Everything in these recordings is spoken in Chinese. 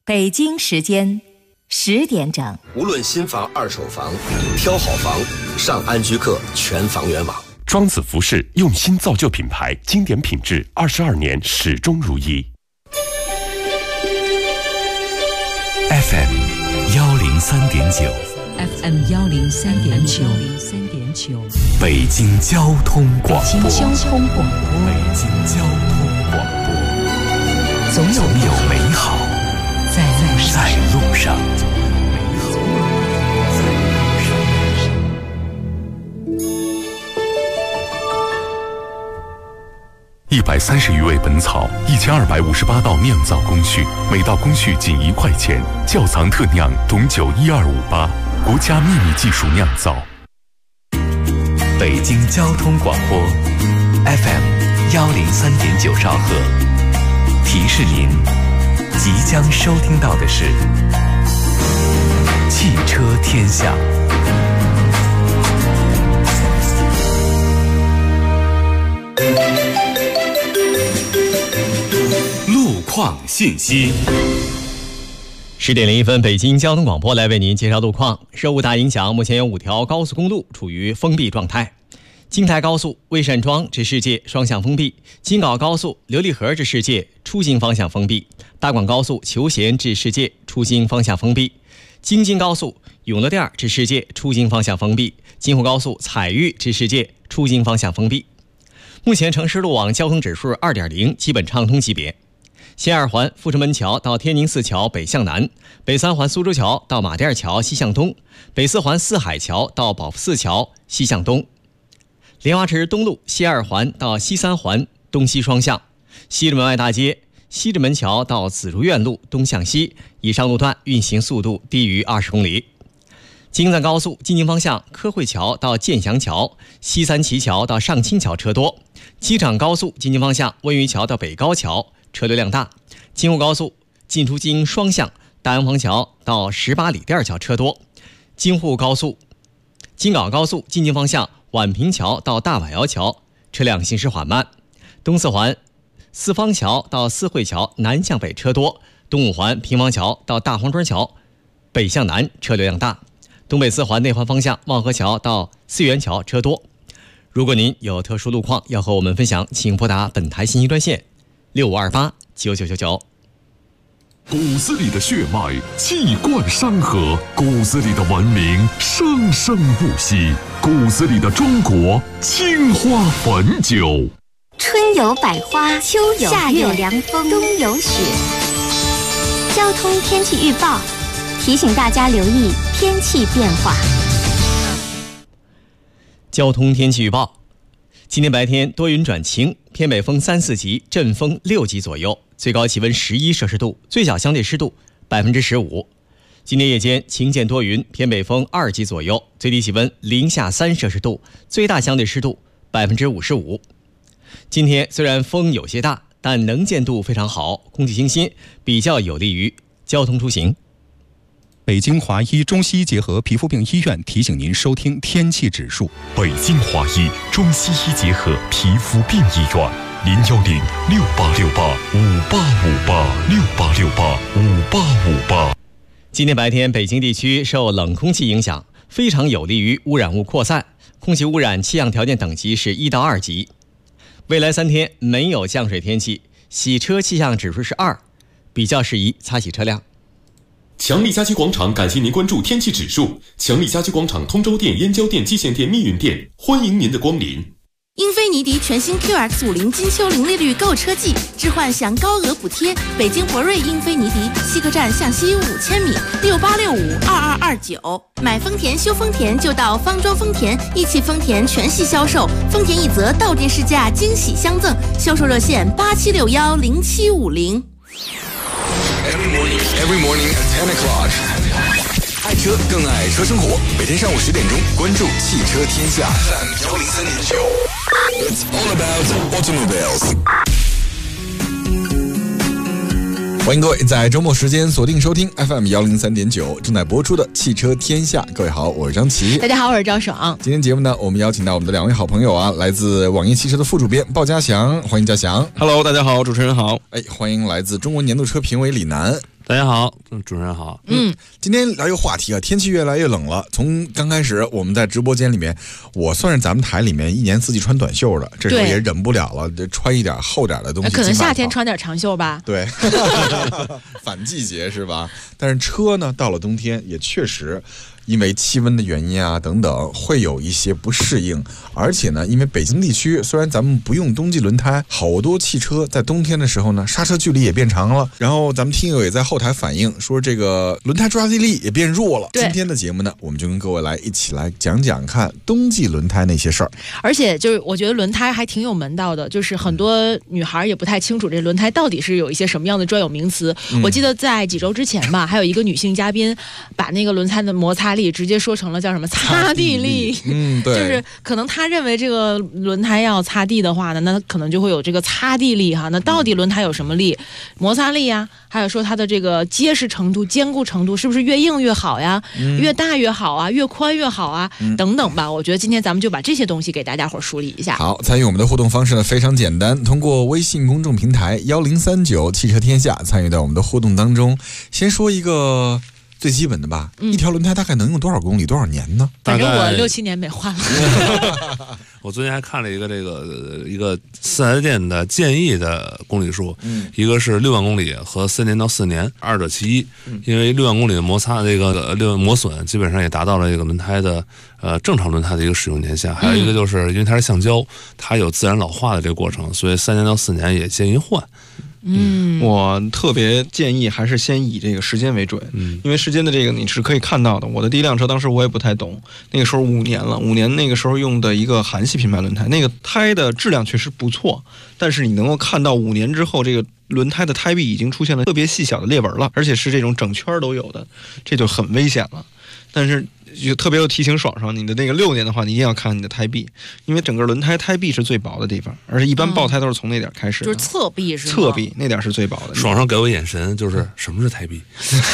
北京时间10点整。 无论新房、二手房，挑好房，上安居客全房源网。 庄子服饰用心造就品牌，经典品质，22年始终如一。 FM 103.9 FM 103.9 北京交通广播。 北京交通广播。 北京交通广播。 总有美好在路上。130余味本草，1258道酿造工序，每道工序仅1块钱。窖藏特酿董酒12588，国家秘密技术酿造。北京交通广播 FM 103.9兆赫，提示您即将收听到的是汽车天下。路况信息。 10点01分，北京交通广播来为您介绍路况。受雾大影响，目前有5条高速公路处于封闭状态。京台高速魏善庄至世界双向封闭，京皋高速琉璃河至世界出京方向封闭，大广高速求贤至世界出京方向封闭，京津高速永乐店至世界出京方向封闭，京沪高速彩玉至世界出京方向封闭。目前城市路网交通指数 2.0， 基本畅通级别。西二环阜成门桥到天宁寺桥北向南，北三环苏州桥到马甸桥西向东，北四环四海桥到宝福寺桥西向东。莲花池东路西二环到西三环东西双向，西直门外大街西直门桥到紫竹院路东向西，以上路段运行速度低于20公里。京藏高速进京方向科汇桥到建祥桥、西三旗桥到上清桥车多，机场高速进京方向温榆桥到北高桥车流量大，京沪高速进出京双向大洋坊桥到18里店桥车多，京沪高速京皋高速进京方向宛平桥到大宛窑桥车辆行驶缓慢，东四环四方桥到四惠桥南向北车多，东五环平房桥到大黄庄桥北向南车流量大，东北四环内环方向望河桥到四元桥车多。如果您有特殊路况要和我们分享，请拨打本台信息专线6528999999。 骨子里的血脉气贯山河，骨子里的文明生生不息，骨子里的中国青花汾酒。 春有百花，秋有夏有凉风，冬有雪。交通天气预报提醒大家留意天气变化。 交通天气预报，今天白天多云转晴，偏北风3、4级，阵风6级左右，最高气温11摄氏度，最小相对湿度15%。今天夜间晴间多云，偏北风2级左右，最低气温零下3摄氏度，最大相对湿度55%。今天虽然风有些大，但能见度非常好，空气清新，比较有利于交通出行。 北京华医中西医结合皮肤病医院提醒您收听天气指数。 北京华医中西医结合皮肤病医院，0106868585858，68685858。 今天白天，北京地区受冷空气影响，非常有利于污染物扩散，空气污染气象条件等级是1到2级。未来3天没有降水天气，洗车气象指数是2，比较适宜擦洗车辆。 强力家居广场感谢您关注天气指数。强力家居广场通州店、燕郊店、蓟县店、密云店，欢迎您的光临。 英菲尼迪全新 QX50金秋零利率购车季，置换享高额补贴。北京博瑞英菲尼迪西客站向西5000米，68652229。买丰田修丰田就到方庄丰田，一汽丰田全系销售，丰田一泽到店试驾惊喜相赠，销售热线87610750。 Every morning at 10 o'clock. 爱车更爱车生活，每天上午10点钟，关注汽车天下 FM 103.9。It's all about automobiles. 欢迎各位在周末时间锁定收听 FM 103.9正在播出的汽车天下。各位好，我是张琪。 大家好，我是赵爽。 今天节目呢，我们邀请到我们的2位好朋友啊，来自网易汽车的副主编鲍家祥，欢迎家祥。 Hello， 大家好，主持人好。 欢迎来自中国年度车评委李楠。 大家好，主持人好。 今天聊一个话题啊，天气越来越冷了。从刚开始我们在直播间里面，我算是咱们台里面一年四季穿短袖的，这时候也忍不了了，穿一点厚点的东西。 可能夏天穿点长袖吧。 对，反季节是吧？但是车呢，到了冬天也确实。因为气温的原因啊等等，会有一些不适应。而且呢，因为北京地区虽然咱们不用冬季轮胎，好多汽车在冬天的时候呢，刹车距离也变长了。然后咱们听友也在后台反映说，这个轮胎抓地力也变弱了。今天的节目呢，我们就跟各位一起来讲讲看冬季轮胎那些事儿。 而且就是我觉得轮胎还挺有门道的，就是很多女孩也不太清楚这轮胎到底是有一些什么样的专有名词。我记得在几周之前吧，还有一个女性嘉宾把那个轮胎的摩擦力直接说成了叫什么擦地力。 对， 就是可能他认为这个轮胎要擦地的话呢，那可能就会有这个擦地力哈。那到底轮胎有什么力？摩擦力呀，还有说它的这个结实程度、坚固程度是不是越硬越好呀？越大越好啊，越宽越好啊，等等吧。我觉得今天咱们就把这些东西给大家伙梳理一下。 好，参与我们的互动方式呢非常简单，通过微信公众平台1039汽车天下参与到我们的互动当中。先说一个最基本的吧，一条轮胎大概能用多少公里、多少年呢？ 反正我6、7年没换了。 我最近还看了一个一个4S店的建议的公里数，一个是6万公里和3年到4年，二者其一。因为6万公里的摩擦磨损基本上也达到了这个轮胎的正常轮胎的一个使用年限。还有一个就是因为它是橡胶，它有自然老化的这个过程，所以3年到4年也建议换。 我特别建议还是先以这个时间为准，因为时间的这个你是可以看到的。我的第一辆车当时我也不太懂，那个时候5年了，5年那个时候用的一个韩系品牌轮胎，那个胎的质量确实不错，但是你能够看到5年之后这个轮胎的胎壁已经出现了特别细小的裂纹了，而且是这种整圈都有的，这就很危险了。但是就特别有提醒爽爽，你的那个6年的话，你一定要看你的胎壁，因为整个轮胎胎壁是最薄的地方，而且一般爆胎都是从那点开始的， 就是侧壁是吗？ 侧壁那点是最薄的。 爽爽给我眼神，就是什么是胎壁？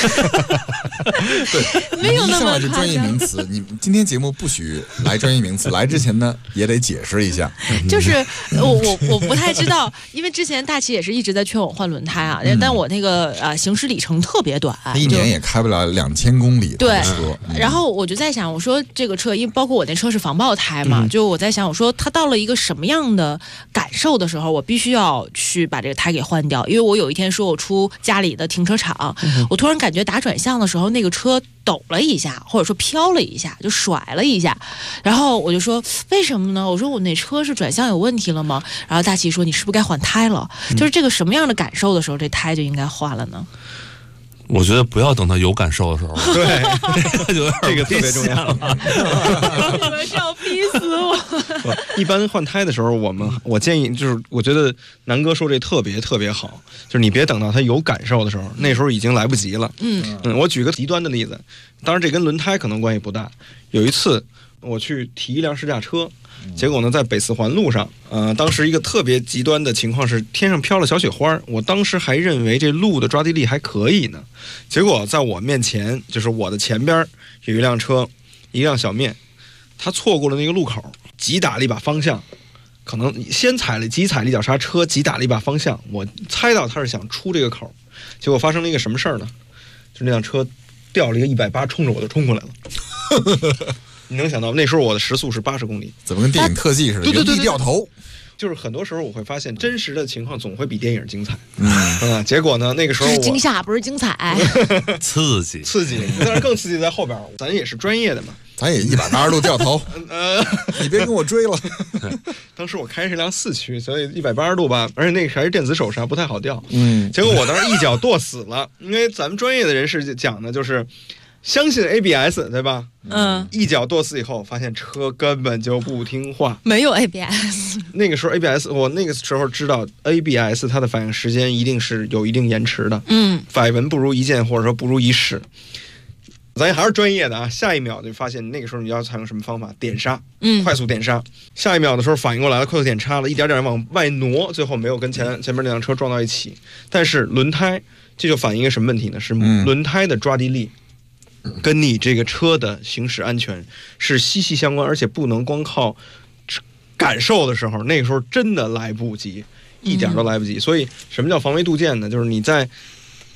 对，没有那么是专业名词。你今天节目不许来专业名词，来之前呢也得解释一下。 就是我不太知道，因为之前大齐也是一直在劝我换轮胎啊，但我那个行驶里程特别短， 一年也开不了2000公里的车。 然后我就在想，我说这个车，因为包括我那车是防爆胎嘛，就我在想，我说它到了一个什么样的感受的时候，我必须要去把这个胎给换掉。因为我有一天说我出家里的停车场，我突然感觉打转向的时候，那个车抖了一下，或者说飘了一下，就甩了一下。然后我就说为什么呢？我说我那车是转向有问题了吗？然后大齐说你是不是该换胎了？就是这个什么样的感受的时候，这胎就应该换了呢？ 我觉得不要等他有感受的时候， 对，这个特别重要。 你们是要逼死我！ 一般换胎的时候，我建议就是，我觉得南哥说这特别好，就是你别等到他有感受的时候，那时候已经来不及了。我举个极端的例子，当然这跟轮胎可能关系不大。有一次我去提一辆试驾车。结果呢，在北四环路上，当时一个特别极端的情况是天上飘了小雪花，我当时还认为这路的抓地力还可以呢。结果在我面前，就是我的前边有一辆车，一辆小面，他错过了那个路口，急打了一把方向，可能先急踩了一脚刹车，急打了一把方向，我猜到他是想出这个口，结果发生了一个什么事儿呢？就那辆车掉了一个180，冲着我就冲过来了。你能想到那时候我的时速是80公里， 怎么跟电影特技似的？原地掉头。 就是很多时候我会发现，真实的情况总会比电影精彩。结果呢，那个时候是惊吓，不是精彩， 刺激。 但是更刺激在后边，咱也是专业的嘛， 咱也180度掉头。你别跟我追了。 当时我开是辆4驱，所以180度吧，而且那个还是电子手刹，不太好掉。结果我当时一脚跺死了，因为咱们专业的人士讲的就是。相信 ABS 对吧？一脚跺死以后，发现车根本就不听话， 没有 ABS。 那个时候 ABS， 我那个时候知道 ABS 它的反应时间一定是有一定延迟的。百闻不如一见，或者说不如一试。咱也还是专业的啊！下一秒就发现那个时候你要采用什么方法？点刹，快速点刹。下一秒的时候反应过来了，快速点刹了，一点点往外挪，最后没有跟前面那辆车撞到一起。但是轮胎这就反映一个什么问题呢？是轮胎的抓地力。跟你这个车的行驶安全是息息相关，而且不能光靠感受的时候，那个时候真的来不及，一点都来不及。所以什么叫防微杜渐呢？就是你在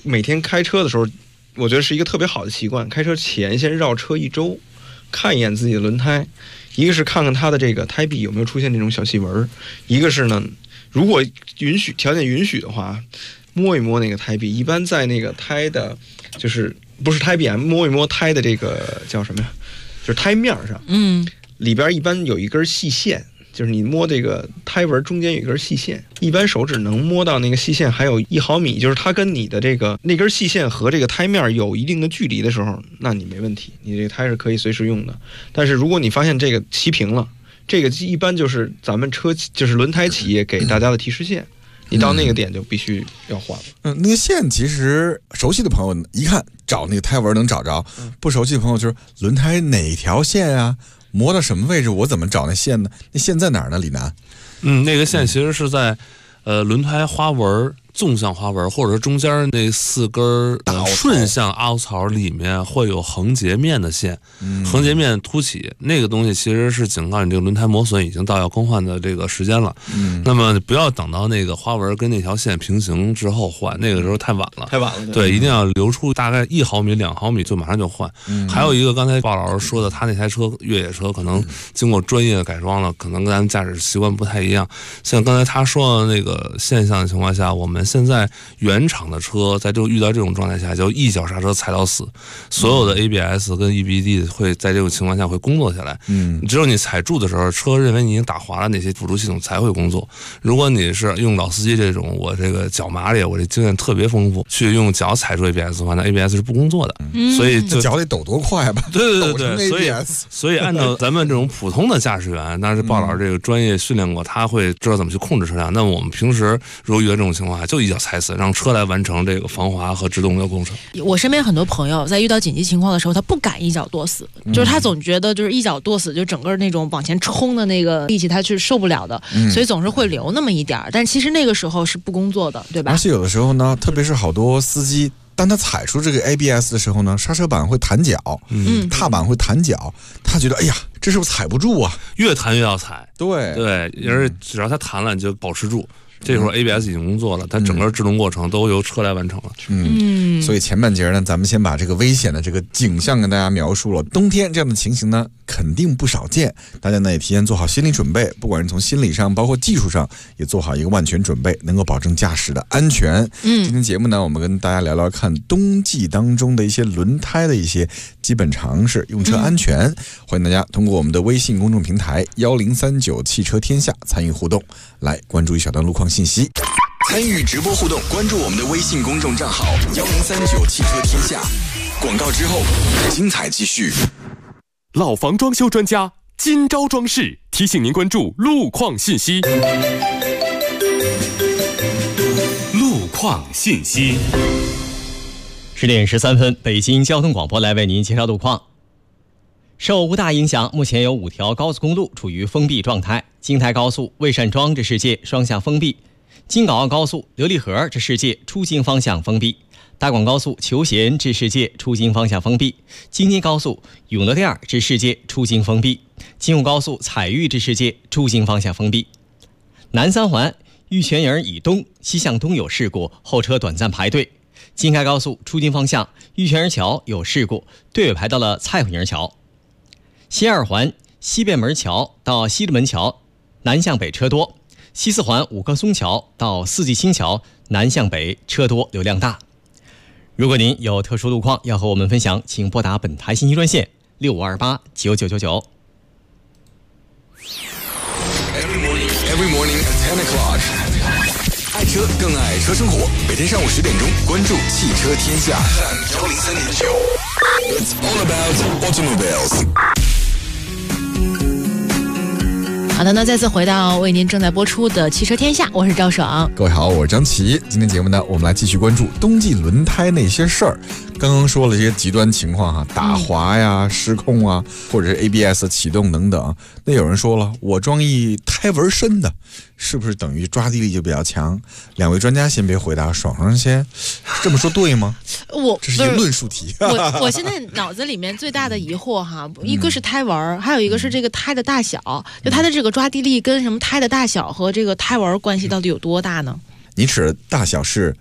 每天开车的时候，我觉得是一个特别好的习惯。开车前先绕车1周，看一眼自己的轮胎，一个是看看它的这个胎壁有没有出现这种小细纹，一个是呢，如果条件允许的话，摸一摸那个胎壁。一般在那个胎的，就是不是胎壁啊，摸一摸胎的这个叫什么呀？就是胎面上，里边一般有一根细线。就是你摸这个胎纹中间有一根细线，一般手指能摸到那个细线还有1毫米，就是它跟你的那根细线和这个胎面有一定的距离的时候，那你没问题，你这个胎是可以随时用的。但是如果你发现这个齐平了，这个一般就是咱们就是轮胎企业给大家的提示线，你到那个点就必须要换了。 那个线其实熟悉的朋友一看找那个胎纹能找着，不熟悉的朋友就是轮胎哪条线啊？磨到什么位置，我怎么找那线呢？那线在哪儿呢？李楠， 那个线其实是在轮胎花纹、纵向花纹，或者是中间那4根顺向凹槽里面会有横截面的线，横截面凸起，那个东西其实是警告你这个轮胎磨损已经到要更换的这个时间了。那么不要等到那个花纹跟那条线平行之后换，那个时候太晚了。对，一定要留出大概1毫米、2毫米就马上就换。还有一个刚才鲍老师说的，他那台车越野车可能经过专业的改装了，可能跟咱们驾驶习惯不太一样。像刚才他说的那个现象的情况下，我们现在原厂的车在遇到这种状态下，就一脚刹车踩到死，所有的 ABS 跟 EBD 会在这种情况下会工作下来。只有你踩住的时候，车认为你已经打滑了，那些辅助系统才会工作。如果你是用老司机这种，我这个脚麻利，我这经验特别丰富，去用脚踩住 ABS 的话，那 ABS 是不工作的。所以就脚得抖多快吧？ 对，所以按照咱们这种普通的驾驶员，那是鲍老师这个专业训练过，他会知道怎么去控制车辆。那我们平时如果遇到这种情况下，就一脚踩死，让车来完成这个防滑和制动的工程。 我身边很多朋友在遇到紧急情况的时候，他不敢一脚跺死，就是他总觉得就是一脚跺死，就整个那种往前冲的那个力气他是受不了的，所以总是会留那么一点儿。但其实那个时候是不工作的，对吧？ 而且有的时候呢，特别是好多司机，当他踩出这个 ABS 的时候呢，刹车板会弹脚，踏板会弹脚，他觉得哎呀，这是不是踩不住啊？ 越弹越要踩。 对， 而只要它弹了，你就保持住。这会儿 ABS 已经工作了，它整个制动过程都由车来完成了。 所以前半节呢，咱们先把这个危险的这个景象跟大家描述了。冬天这样的情形呢，肯定不少见，大家呢也提前做好心理准备，不管是从心理上，包括技术上，也做好一个万全准备，能够保证驾驶的安全。今天节目呢，我们跟大家聊聊看冬季当中的一些轮胎的一些基本常识，用车安全。欢迎大家通过我们的微信公众平台1039汽车天下参与互动，来关注一小段路况信息。 参与直播互动，关注我们的微信公众账号1039汽车天下。广告之后，精彩继续。 老房装修专家金招装饰提醒您关注路况信息。路况信息。 10点13分，北京交通广播来为您介绍路况。受无大影响，目前有5条高速公路处于封闭状态。京台高速魏善庄至世界双向封闭，京港澳高速琉璃河至世界出京方向封闭，大广高速求贤至世界出京方向封闭，京津高速永乐店至世界出京封闭，京沪高速彩玉至世界出京方向封闭。南三环玉泉营以东西向东有事故，后车短暂排队。京开高速出京方向玉泉营桥有事故，队尾排到了蔡虎营桥。西二环西便门桥到西直门桥南向北车多，西四环五棵松桥到四季青桥南向北车多流量大。如果您有特殊路况要和我们分享，请拨打本台信息专线65289999。 Every morning at 10 o'clock. 爱车更爱车生活，每天上午10点钟，关注汽车天下103.9。It's all about automobiles. 好的，那再次回到为您正在播出的汽车天下，我是赵爽。 各位好，我是张琪。今天节目呢，我们来继续关注冬季轮胎那些事儿。刚刚说了这些极端情况哈，打滑呀、失控啊，或者是 ABS 启动等等。那有人说了，我装一胎纹深的，是不是等于抓地力就比较强？两位专家先别回答，爽爽先，这么说对吗？这是一个论述题。 我现在脑子里面最大的疑惑哈，一个是胎纹，还有一个是这个胎的大小，就它的这个抓地力跟什么胎的大小和这个胎纹关系到底有多大呢？ 你指的大小是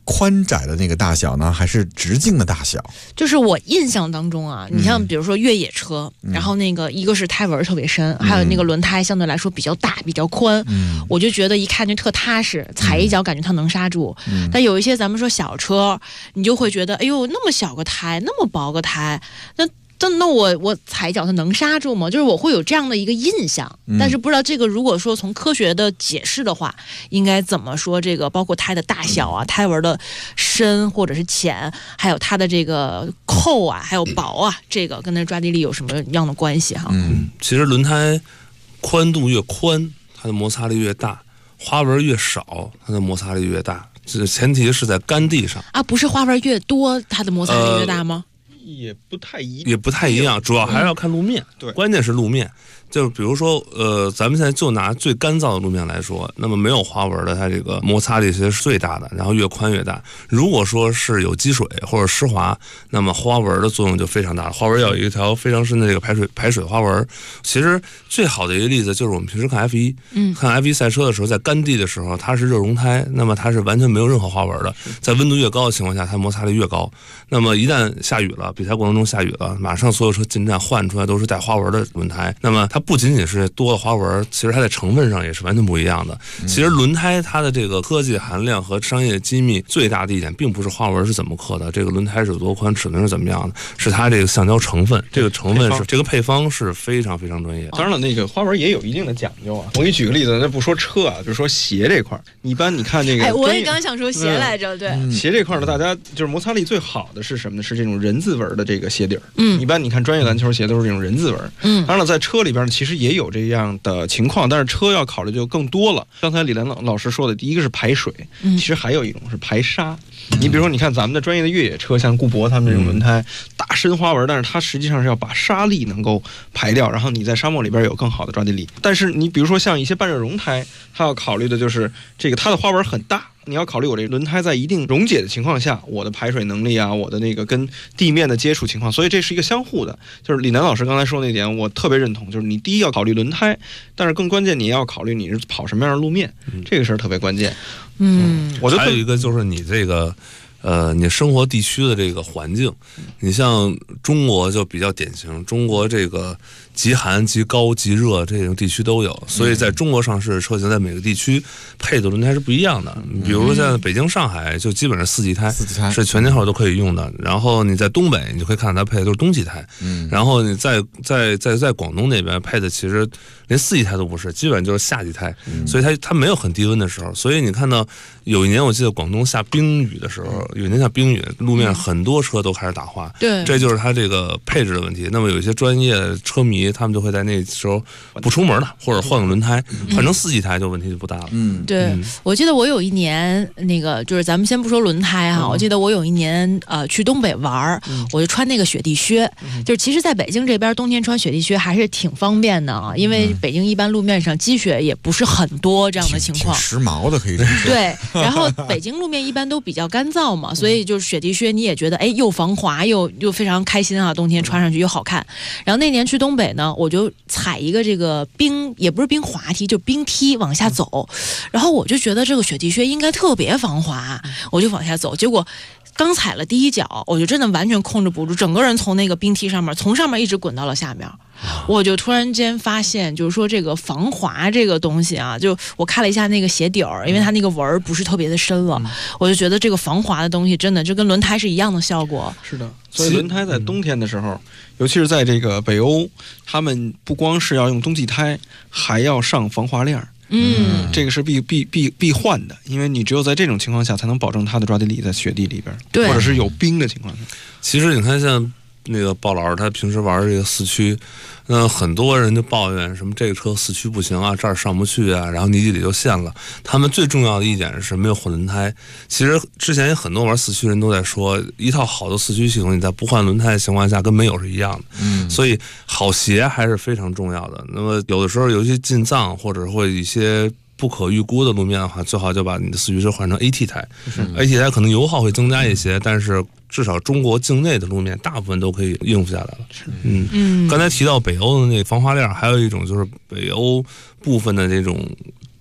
宽窄的那个大小呢，还是直径的大小？ 就是我印象当中啊，你像比如说越野车，然后那个一个是胎纹特别深，还有那个轮胎相对来说比较大比较宽，我就觉得一看就特踏实，踩一脚感觉它能刹住。但有一些咱们说小车，你就会觉得哎呦那么小个胎，那么薄个胎，那我踩一脚它能刹住吗？就是我会有这样的一个印象，但是不知道这个如果说从科学的解释的话，应该怎么说？这个包括胎的大小啊，胎纹的深或者是浅，还有它的这个厚啊，还有薄啊，这个跟那抓地力有什么样的关系哈？ 其实轮胎宽度越宽，它的摩擦力越大；花纹越少，它的摩擦力越大。这前提是在干地上啊，不是花纹越多，它的摩擦力越大吗？ 也不太一样，主要还是要看路面。 对， 关键是路面。就是比如说，咱们现在就拿最干燥的路面来说，那么没有花纹的，它这个摩擦力其实是最大的，然后越宽越大。如果说是有积水或者湿滑，那么花纹的作用就非常大了。花纹要有一条非常深的这个排水花纹。其实最好的一个例子就是我们平时看 F1，看 F1 赛车的时候，在干地的时候，它是热熔胎，那么它是完全没有任何花纹的。在温度越高的情况下，它摩擦力越高。那么一旦下雨了，比赛过程中下雨了，马上所有车进站换出来都是带花纹的轮胎。那么它不仅仅是多了花纹，其实它在成分上也是完全不一样的。其实轮胎它的这个科技含量和商业机密最大的一点，并不是花纹是怎么刻的，这个轮胎是有多宽，齿轮是怎么样的，是它这个橡胶成分，这个成分是这个配方是非常非常专业。 当然了，那个花纹也有一定的讲究啊。我给你举个例子，那不说车啊，就是说鞋这块儿，一般你看这个， 我也刚想说鞋来着，对， 鞋这块呢，大家就是摩擦力最好的是什么呢？是这种人字纹的这个鞋底儿。一般你看专业篮球鞋都是这种人字纹。当然了，在车里边呢，其实也有这样的情况，但是车要考虑就更多了。刚才李兰老师说的，第一个是排水，其实还有一种是排沙。你比如说，你看咱们的专业的越野车，像固铂他们这种轮胎，大深花纹，但是它实际上是要把沙粒能够排掉，然后你在沙漠里边有更好的抓地力。但是你比如说像一些半热熔胎，它要考虑的就是这个它的花纹很大。你要考虑我这轮胎在一定溶解的情况下，我的排水能力啊，我的那个跟地面的接触情况，所以这是一个相互的。就是李楠老师刚才说那点，我特别认同，就是你第一要考虑轮胎，但是更关键你要考虑你是跑什么样的路面，这个事儿特别关键。 我觉得还有一个就是你这个。你生活地区的这个环境，你像中国就比较典型，中国这个极寒、极高、极热这种地区都有，所以在中国上市的车型在每个地区配的轮胎是不一样的。比如像北京、上海就基本上4季胎，是全年候都可以用的。然后你在东北，你就可以看到它配的都是冬季胎。然后你在广东那边配的其实连4季胎都不是，基本就是夏季胎，所以它没有很低温的时候。所以你看到有一年我记得广东下冰雨的时候。有一年下冰雨，路面很多车都开始打滑， 对， 这就是它这个配置的问题。那么有一些专业车迷，他们就会在那时候不出门了，或者换个轮胎，换成4季胎，就问题就不大了。 对，我记得我有一年那个就是咱们先不说轮胎哈，我记得我有一年去东北玩，我就穿那个雪地靴，就是其实在北京这边冬天穿雪地靴还是挺方便的啊，因为北京一般路面上积雪也不是很多这样的情况， 挺时髦的可以这么说。 对，然后北京路面一般都比较干燥嘛。所以就是雪地靴，你也觉得哎，又防滑又非常开心啊，冬天穿上去又好看。然后那年去东北呢，我就踩一个这个冰，也不是冰滑梯，就冰梯往下走。然后我就觉得这个雪地靴应该特别防滑，我就往下走。结果刚踩了第一脚，我就真的完全控制不住，整个人从那个冰梯上面，从上面一直滚到了下面。我就突然间发现，就是说这个防滑这个东西啊，就我看了一下那个鞋底儿，因为它那个纹儿不是特别的深了，我就觉得这个防滑的东西真的就跟轮胎是一样的效果。 是的，所以轮胎在冬天的时候，尤其是在这个北欧，他们不光是要用冬季胎，还要上防滑链。这个是必换的，因为你只有在这种情况下才能保证它的抓地力在雪地里边，或者是有冰的情况下。 其实你看像那个鲍老师他平时玩这个四驱，很多人就抱怨什么这个车四驱不行啊，这儿上不去啊，然后泥地里就陷了。他们最重要的一点是没有换轮胎。其实之前有很多玩四驱人都在说，一套好的四驱系统你在不换轮胎的情况下跟没有是一样的。所以好鞋还是非常重要的。那么有的时候尤其进藏或者会一些不可预估的路面的话，最好就把你的四驱车换成 AT 胎。AT 胎可能油耗会增加一些，但是至少中国境内的路面大部分都可以应付下来了。刚才提到北欧的那个防滑链，还有一种就是北欧部分的这种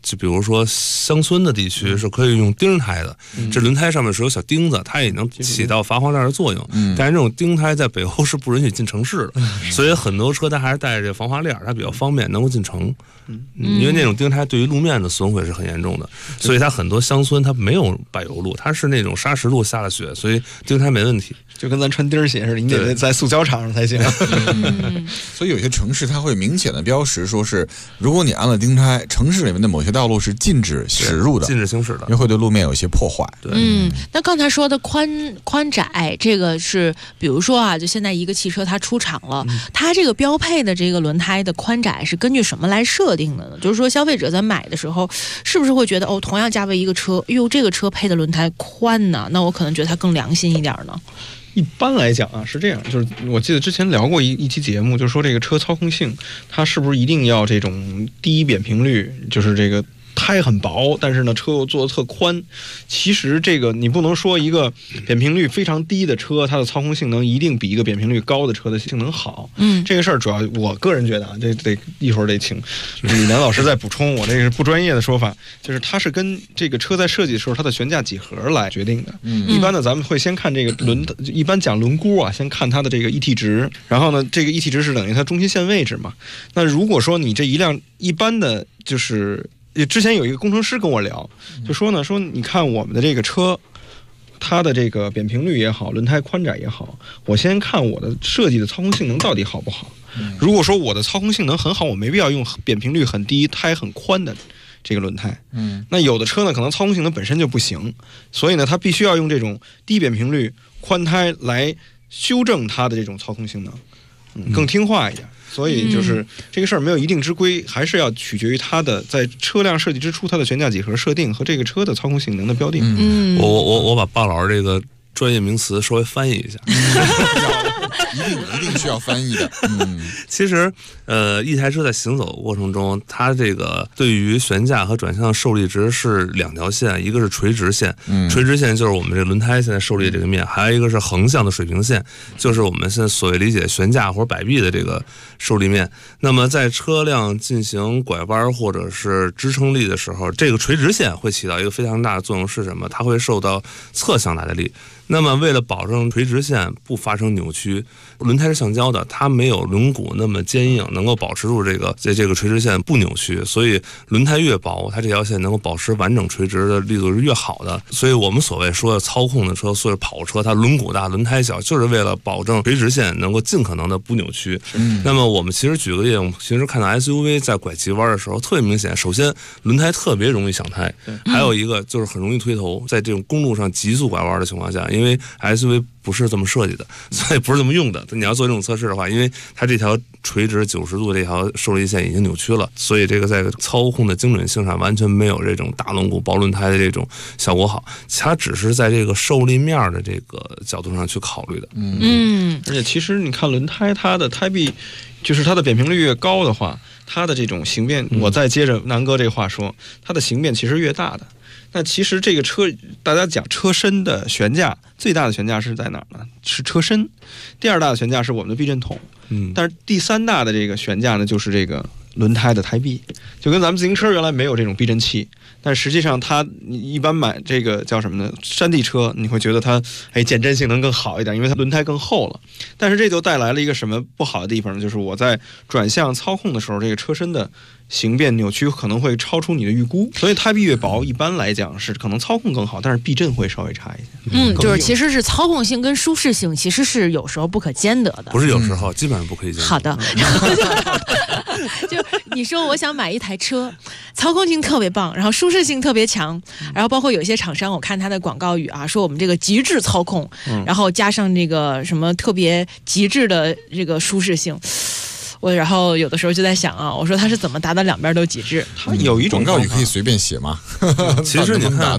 就比如说乡村的地区是可以用钉胎的，这轮胎上面是有小钉子，它也能起到防滑链的作用。但是这种钉胎在北欧是不允许进城市的，所以很多车它还是带着这防滑链，它比较方便能够进城。因为那种钉胎对于路面的损毁是很严重的，所以它很多乡村它没有柏油路，它是那种砂石路下了雪，所以钉胎没问题。 就跟咱穿钉鞋似的，你得在塑胶厂上才行。 所以有些城市它会明显的标识，说是如果你安了钉胎，城市里面的某些道路是禁止驶入的， 禁止行驶的， 因为会对路面有一些破坏。 那刚才说的宽窄，这个是比如说啊，就现在一个汽车它出厂了，它这个标配的这个轮胎的宽窄是根据什么来设定的呢？就是说消费者在买的时候，是不是会觉得同样价位一个车，这个车配的轮胎宽呢，那我可能觉得它更良心一点呢？ 一般来讲啊，是这样，就是我记得之前聊过一期节目，就是说这个车操控性，它是不是一定要这种低扁平率，就是这个胎很薄，但是呢车又做得特宽。其实这个你不能说一个扁平率非常低的车，它的操控性能一定比一个扁平率高的车的性能好。这个事儿主要我个人觉得啊，这得一会儿得请李楠老师再补充，我这个不专业的说法，就是它是跟这个车在设计的时候它的悬架几何来决定的。一般呢咱们会先看这个一般讲轮毂啊，先看它的这个 ET 值，然后呢这个 ET 值是等于它中心线位置嘛。那如果说你这一辆一般的就是之前有一个工程师跟我聊，就说呢，说你看我们的这个车，它的这个扁平率也好，轮胎宽窄也好，我先看我的设计的操控性能到底好不好。如果说我的操控性能很好，我没必要用扁平率很低、胎很宽的这个轮胎。那有的车呢，可能操控性能本身就不行，所以呢，它必须要用这种低扁平率、宽胎来修正它的这种操控性能，更听话一点。所以就是这个事儿没有一定之规，还是要取决于它的在车辆设计之初它的悬架几何设定和这个车的操控性能的标定。 我把鲍老师这个专业名词稍微翻译一下。 一定需要翻译的。 其实一台车在行走的过程中，它这个对于悬架和转向的受力值是两条线，一个是垂直线，垂直线就是我们这轮胎现在受力这个面，还有一个是横向的水平线，就是我们现在所谓理解悬架或者摆臂的这个受力面。那么在车辆进行拐弯或者是支撑力的时候，这个垂直线会起到一个非常大的作用，是什么？它会受到侧向来的力。那么为了保证垂直线不发生扭曲，轮胎是橡胶的，它没有轮毂那么坚硬，能够保持住这个垂直线不扭曲，所以轮胎越薄，它这条线能够保持完整垂直的力度是越好的。所以我们所谓说操控的车，所谓跑车，它轮毂大轮胎小，就是为了保证垂直线能够尽可能的不扭曲。那么我们其实举个例，我们平时看到 SUV 在拐急弯的时候特别明显，首先轮胎特别容易响胎，还有一个就是很容易推头，在这种公路上急速拐弯的情况下，因为 SUV 不是这么设计的，所以不是这么用的。你要做这种测试的话，因为它这条垂直90度这条受力线已经扭曲了，所以这个在操控的精准性上完全没有这种大轮毂薄轮胎的这种效果好，它只是在这个受力面的这个角度上去考虑的。 而且其实你看轮胎，它的胎壁就是它的扁平率越高的话，它的这种形变，我再接着南哥这话说，它的形变其实越大的。那其实这个车，大家讲车身的悬架，最大的悬架是在哪儿呢？是车身。第二大的悬架是我们的避震筒。但是第三大的这个悬架呢，就是这个轮胎的胎壁。就跟咱们自行车原来没有这种避震器，但实际上你一般买这个叫什么呢？山地车，你会觉得它减震性能更好一点，因为它轮胎更厚了。但是这就带来了一个什么不好的地方呢？就是我在转向操控的时候，这个车身的形变扭曲可能会超出你的预估，所以胎壁越薄，一般来讲是可能操控更好，但是避震会稍微差一些。 就是其实是操控性跟舒适性其实是有时候不可兼得的。 不是有时候，基本上不可以兼得。 好的，就你说我想买一台车，操控性特别棒，然后舒适性特别强，然后包括有些厂商我看他的广告语啊，说我们这个极致操控，然后加上这个什么特别极致的这个舒适性。然后有的时候就在想啊，我说他是怎么达到两边都极致？ 他有一种广告语可以随便写吗？ 其实你看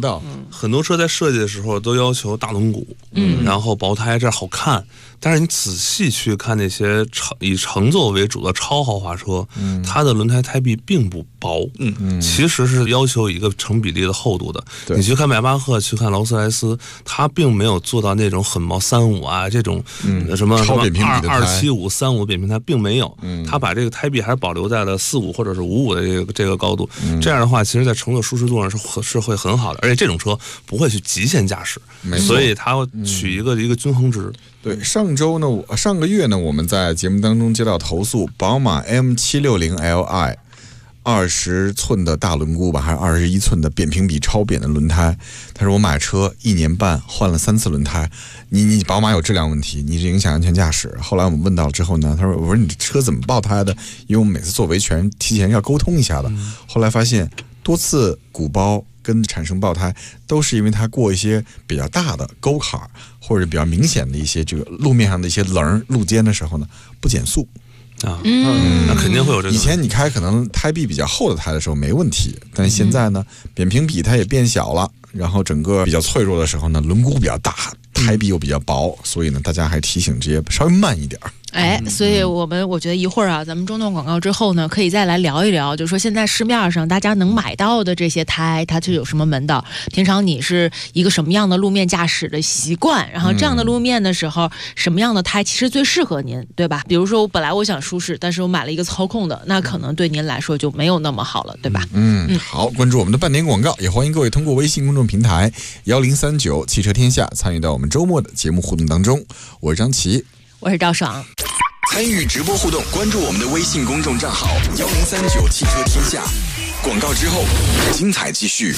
很多车在设计的时候都要求大轮毂，然后薄胎，这好看。但是你仔细去看那些以乘坐为主的超豪华车，它的轮胎胎壁并不薄，其实是要求一个成比例的厚度的。你去看迈巴赫，去看劳斯莱斯，它并没有做到那种很薄35啊这种什么275、35扁平胎，并没有。它把这个胎壁还是保留在了45或者是55的这个高度。这样的话，其实在乘坐舒适度上是会很好的，而且这种车不会去极限驾驶，所以它取一个均衡值。 对，上个月呢，我们在节目当中接到投诉，宝马 M760Li 20寸的大轮毂吧，还是21寸的扁平比超扁的轮胎。他说我买车1年半换了3次轮胎，你宝马有质量问题，你是影响安全驾驶。后来我们问到之后呢，他说我说你车怎么爆胎的？因为我们每次做维权提前要沟通一下的。后来发现多次鼓包跟产生爆胎都是因为它过一些比较大的沟坎或者比较明显的一些这个路面上的一些棱路肩的时候呢，不减速那肯定会有这个。 以前你开可能胎壁比较厚的胎的时候没问题，但是现在呢，扁平比它也变小了，然后整个比较脆弱的时候呢，轮毂比较大，胎壁又比较薄，所以呢，大家还提醒这些稍微慢一点。 所以我觉得一会儿啊，咱们中断广告之后呢，可以再来聊一聊，就是说现在市面上大家能买到的这些胎，它是有什么门道？平常你是一个什么样的路面驾驶的习惯？然后这样的路面的时候，什么样的胎其实最适合您，对吧？比如说本来我想舒适，但是我买了一个操控的，那可能对您来说就没有那么好了，对吧？ 好，关注我们的半点广告，也欢迎各位通过微信公众平台1039汽车天下参与到我们周末的节目互动当中。我是张琪， 我是赵爽。 参与直播互动，关注我们的微信公众账号1039汽车天下。广告之后，精彩继续。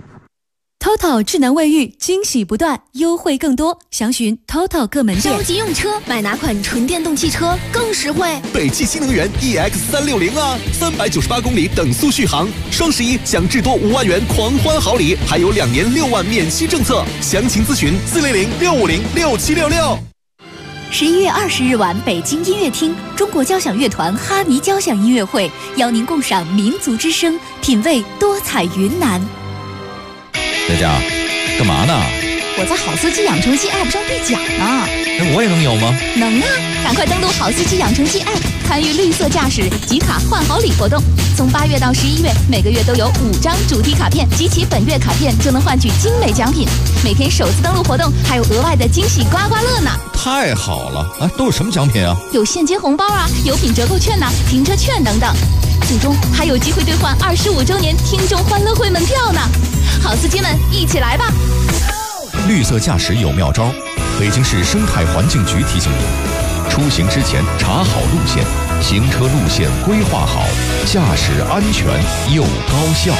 TOTO 智能卫浴，惊喜不断，优惠更多，详询 TOTO 各门店。 着急用车，买哪款纯电动汽车更实惠？ 北汽新能源 EX360啊，398公里等速续航，双11享至多5万元狂欢好礼，还有2年6万免息政策，详情咨询400-650-6766。 11月20日晚，北京音乐厅，中国交响乐团哈尼交响音乐会邀您共赏民族之声，品味多彩云南。 佳佳，干嘛呢？ 我在好司机养成记 App 上兑奖呢。 那我也能有吗？ 能啊！赶快登录好司机养成记 App， 参与绿色驾驶集卡换好礼活动。从8月到11月，每个月都有5张主题卡片，集齐本月卡片就能换取精美奖品。每天首次登录活动还有额外的惊喜刮刮乐呢！ 太好了啊！都是什么奖品啊？ 有现金红包啊，有品折扣券呐，停车券等等。最终还有机会兑换25周年听众欢乐会门票呢！好司机们，一起来吧！ 绿色驾驶有妙招，北京市生态环境局提醒您：出行之前查好路线，行车路线规划好，驾驶安全又高效。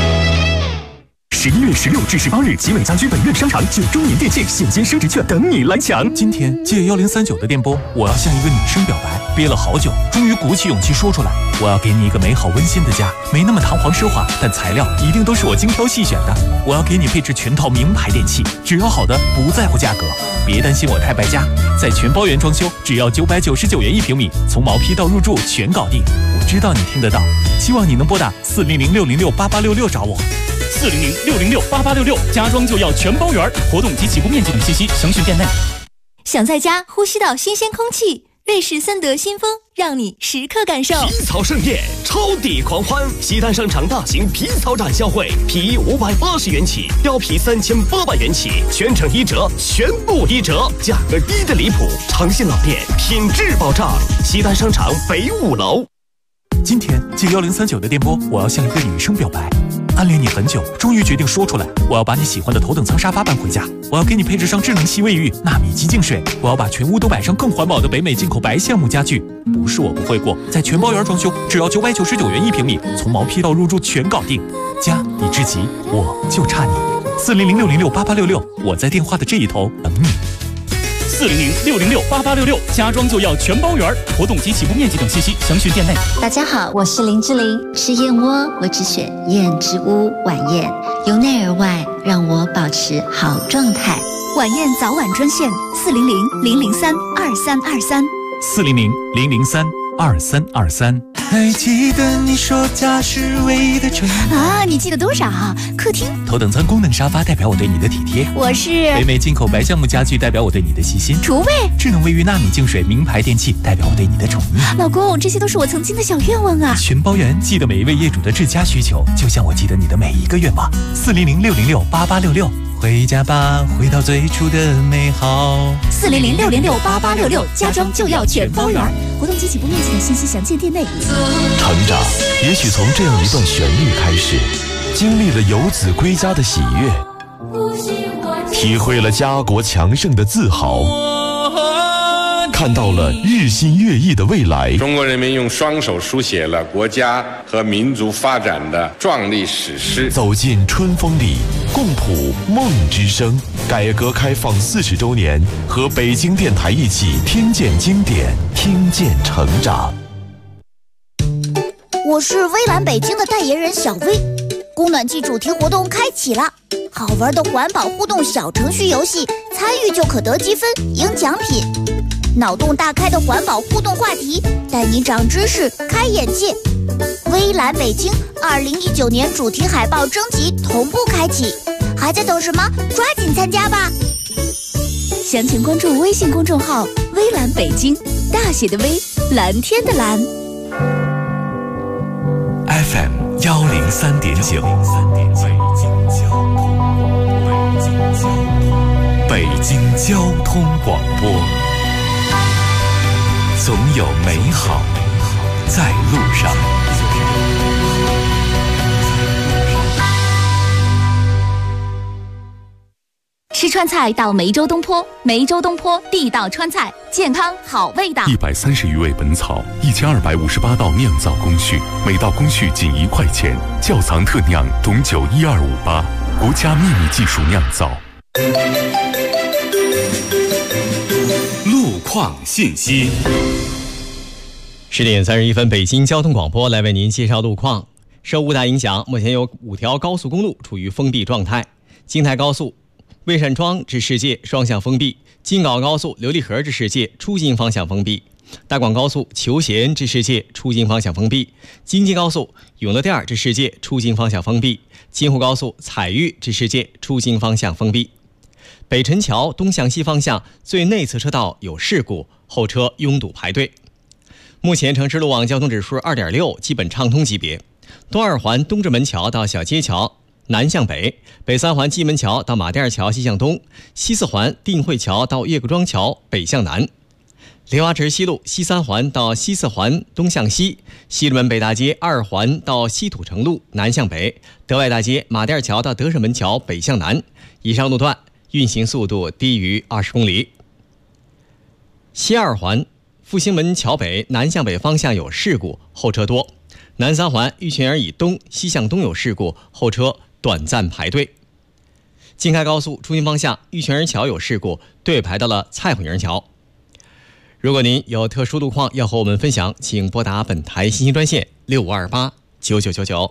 11月16至18日，集美家居本院商场9周年店庆现金升值券等你来抢。 今天借1039的电波，我要向一个女生表白，憋了好久，终于鼓起勇气说出来。我要给你一个美好温馨的家，没那么堂皇奢华，但材料一定都是我精挑细选的。我要给你配置全套名牌电器，只要好的，不在乎价格。别担心我太败家，在全包圆装修，只要999元1平米，从毛坯到入住全搞定。我知道你听得到，希望你能拨打400-606-8866找我。400-606-8866，家装就要全包圆，活动及起步面积等信息详询店内。 想在家呼吸到新鲜空气，瑞士森德新风让你时刻感受。 皮草盛宴，超抵狂欢！西单商场大型皮草展销会，皮衣580元起，貂皮3800元起，全程1折，全部1折，价格低的离谱，诚信老店，品质保障。西单商场北5楼。 今天借1039的电波，我要向一个女生表白。暗恋你很久，终于决定说出来。我要把你喜欢的头等舱沙发搬回家，我要给你配置上智能吸卫浴、纳米机净水，我要把全屋都摆上更环保的北美进口白橡木家具。不是我不会过，在全包圆装修，只要999元1平米，从毛坯到入住全搞定。家你至极，我就差你。400-606-8866，我在电话的这一头等你。400-606-8866，家装就要全包圆，活动及起步面积等信息详询店内。 大家好，我是林志玲。吃燕窝，我只选燕之屋晚宴，由内而外让我保持好状态。 晚宴早晚专线400-003-2323。 2323。 还记得你说家是唯一的纯啊？你记得多少？客厅头等舱功能沙发代表我对你的体贴， 我是北美进口白橡木家具代表我对你的细心， 厨卫智能卫浴纳米净水名牌电器代表我对你的宠溺。 老公，这些都是我曾经的小愿望啊！ 全包圆，记得每一位业主的至佳需求，就像我记得你的每一个愿望。400-606-8866，回家吧，回到最初的美好。 400-606-8866，家装就要全包圆。活动及起步面积的信息详见店内。 成长也许从这样一段旋律开始，经历了游子归家的喜悦，体会了家国强盛的自豪，看到了日新月异的未来。 中国人民用双手书写了国家和民族发展的壮丽史诗。 走进春风里，共谱梦之声。改革开放40周年，和北京电台一起听见经典，听见成长。 我是微蓝北京的代言人小薇。供暖季主题活动开启了，好玩的环保互动小程序游戏，参与就可得积分赢奖品。脑洞大开的环保互动话题，带你长知识开眼界。微蓝北京2019年主题海报征集同步开启，还在等什么？抓紧参加吧！ 详情关注微信公众号微蓝北京，大写的微，蓝天的蓝。 FM 103.9，北京交通广播，总有美好在路上。 吃川菜到梅州东坡，梅州东坡地道川菜，健康好味道。 130余味本草，1258道酿造工序，每道工序仅1块钱，窖藏特酿，懂酒12588，国家秘密技术酿造。 路况信息。 10点31分，北京交通广播来为您介绍路况。受雾带影响，目前有5条高速公路处于封闭状态。京台高速魏善庄至世界双向封闭，京广高速琉璃河至世界出京方向封闭，大广高速求贤至世界出京方向封闭，京津高速永乐店至世界出京方向封闭，京沪高速彩玉至世界出京方向封闭。北辰桥东向西方向最内侧车道有事故，后车拥堵排队。目前城市路网交通指数2.6，基本畅通级别。东二环东直门桥到小街桥南向北，北三环蓟门桥到马甸桥西向东，西四环定慧桥到岳各庄桥北向南。莲花池西路西三环到西四环东向西，西直门北大街2环到西土城路南向北，德外大街马甸桥到德胜门桥北向南。以上路段运行速度低于20公里。西二环复兴门桥北南向北方向有事故，后车多。南三环玉泉园以东西向东有事故，后车短暂排队。京开高速出京方向玉泉园桥有事故，队排到了蔡浦营桥。如果您有特殊路况要和我们分享，请拨打本台信息专线6528999999。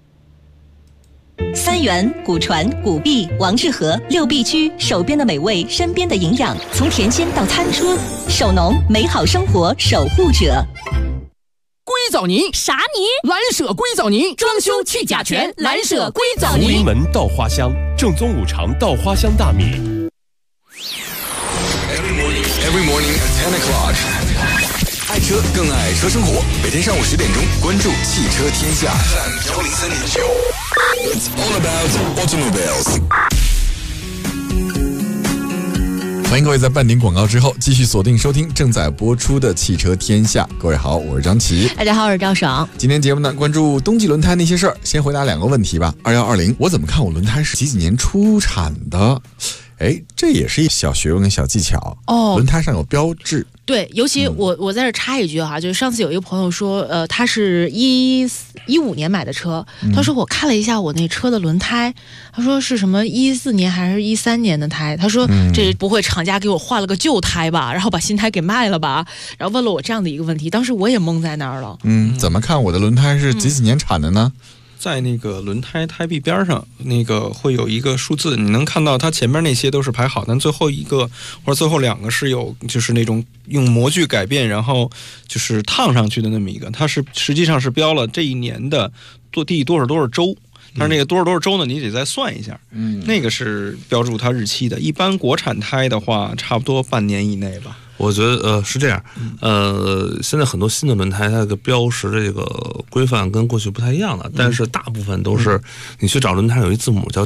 三元、古传、古壁、王致和6必居，手边的美味，身边的营养，从田间到餐桌，手农美好生活守护者。 硅藻泥啥泥？ 蓝舍硅藻泥，装修去甲醛，蓝舍硅藻泥。 福临门稻花香，正宗五常稻花香大米。 Every morning at 10 o'clock， 爱车更爱车生活。每天上午10点钟，关注汽车天下。It's all about automobiles。 欢迎各位在半点广告之后继续锁定收听正在播出的汽车天下。各位好，我是张琪。 大家好，我是赵爽。 今天节目呢，关注冬季轮胎那些事儿。先回答2个问题吧。2120，我怎么看我轮胎是几年出产的？哎，这也是一小学问跟小技巧哦。轮胎上有标志。 对，尤其我在这插一句哈，就是上次有一个朋友说，他是15年买的车，他说我看了一下我那车的轮胎，他说是什么14年还是13年的胎，他说这不会厂家给我换了个旧胎吧，然后把新胎给卖了吧，然后问了我这样的一个问题，当时我也懵在那儿了。 怎么看我的轮胎是几年产的呢？ 在那个轮胎胎壁边上，那个会有一个数字，你能看到它前面那些都是排好，但最后一个或者最后2个是有就是那种用模具改变，然后就是烫上去的那么一个，它是实际上是标了这一年的第多少周。但是那个多少周呢？你得再算一下，那个是标注它日期的。一般国产胎的话，差不多半年以内吧。 我觉得是这样，现在很多新的轮胎，它的标识的这个规范跟过去不太一样了，但是大部分都是你去找轮胎有一字母叫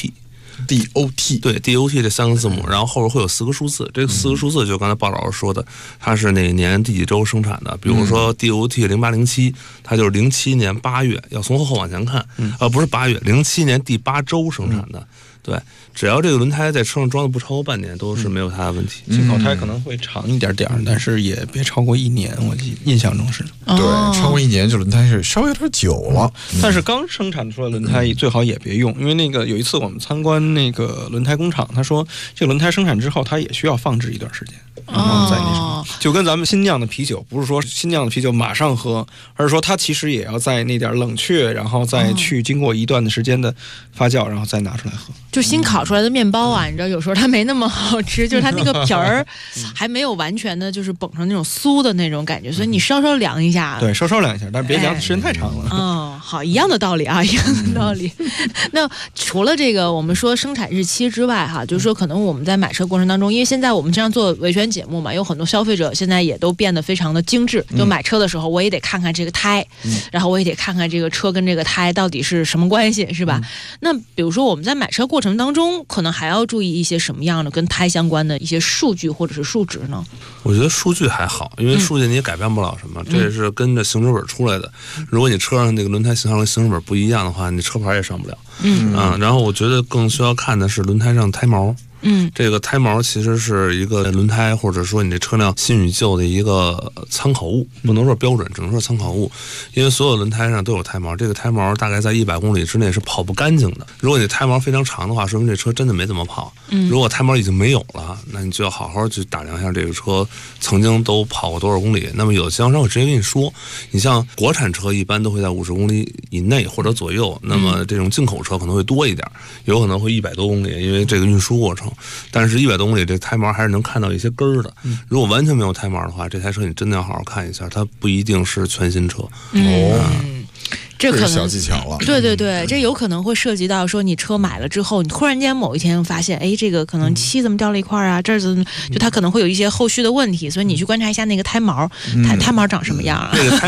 DOT。DOT 对 DOT 这3个字母，然后后边会有4个数字，这4个数字就刚才鲍老师说的，它是哪年第几周生产的。比如说 DOT 0807，它就是07年8月，要从后往前看，不是8月，07年第8周生产的。对，只要这个轮胎在车上装的不超过半年，都是没有太大问题。 进口胎可能会长一点，但是也别超过1年，我印象中是。 对，超过1年这轮胎是稍微有点久了。 但是刚生产出来的轮胎最好也别用，因为那个有一次我们参观那个轮胎工厂，他说这个轮胎生产之后，它也需要放置一段时间，然后再那什么，就跟咱们新酿的啤酒，不是说新酿的啤酒马上喝，而是说它其实也要在那点冷却，然后再去经过一段的时间的发酵，然后再拿出来喝。 就新烤出来的面包啊，你知道有时候它没那么好吃，就是它那个皮儿还没有完全的就是绷成那种酥的那种感觉，所以你稍稍凉一下。 对，稍稍凉一下，但是别凉时间太长了。 好，一样的道理啊，一样的道理。那除了这个我们说生产日期之外哈，就是说可能我们在买车过程当中，因为现在我们这样做维权节目嘛，有很多消费者现在也都变得非常的精致，就买车的时候我也得看看这个胎，然后我也得看看这个车跟这个胎到底是什么关系，是吧？那比如说我们在买车过程当中，可能还要注意一些什么样的跟胎相关的一些数据或者是数值呢？我觉得数据还好，因为数据你也改变不了什么，这也是跟着行驶本出来的。如果你车上那个轮胎型号跟行驶本不一样的话，你车牌也上不了。然后我觉得更需要看的是轮胎上胎毛。这个胎毛其实是一个轮胎或者说你这车辆新与旧的一个参考物，不能说标准，只能说参考物。因为所有轮胎上都有胎毛，这个胎毛大概在100公里之内是跑不干净的。如果你胎毛非常长的话，说明这车真的没怎么跑。如果胎毛已经没有了，那你就要好好去打量一下这个车曾经都跑过多少公里。那么有的经销商会直接跟你说，你像国产车一般都会在50公里以内或者左右，那么这种进口车可能会多一点，有可能会100多公里，因为这个运输过程。但是100多公里这胎毛还是能看到一些根儿的。如果完全没有胎毛的话，这台车你真的要好好看一下，它不一定是全新车。 这可能小技巧了。 对对对，这有可能会涉及到说你车买了之后，你突然间某一天发现，哎，这个可能漆怎么掉了一块啊，这儿怎么就它可能会有一些后续的问题，所以你去观察一下那个胎毛，胎毛长什么样啊？ 这个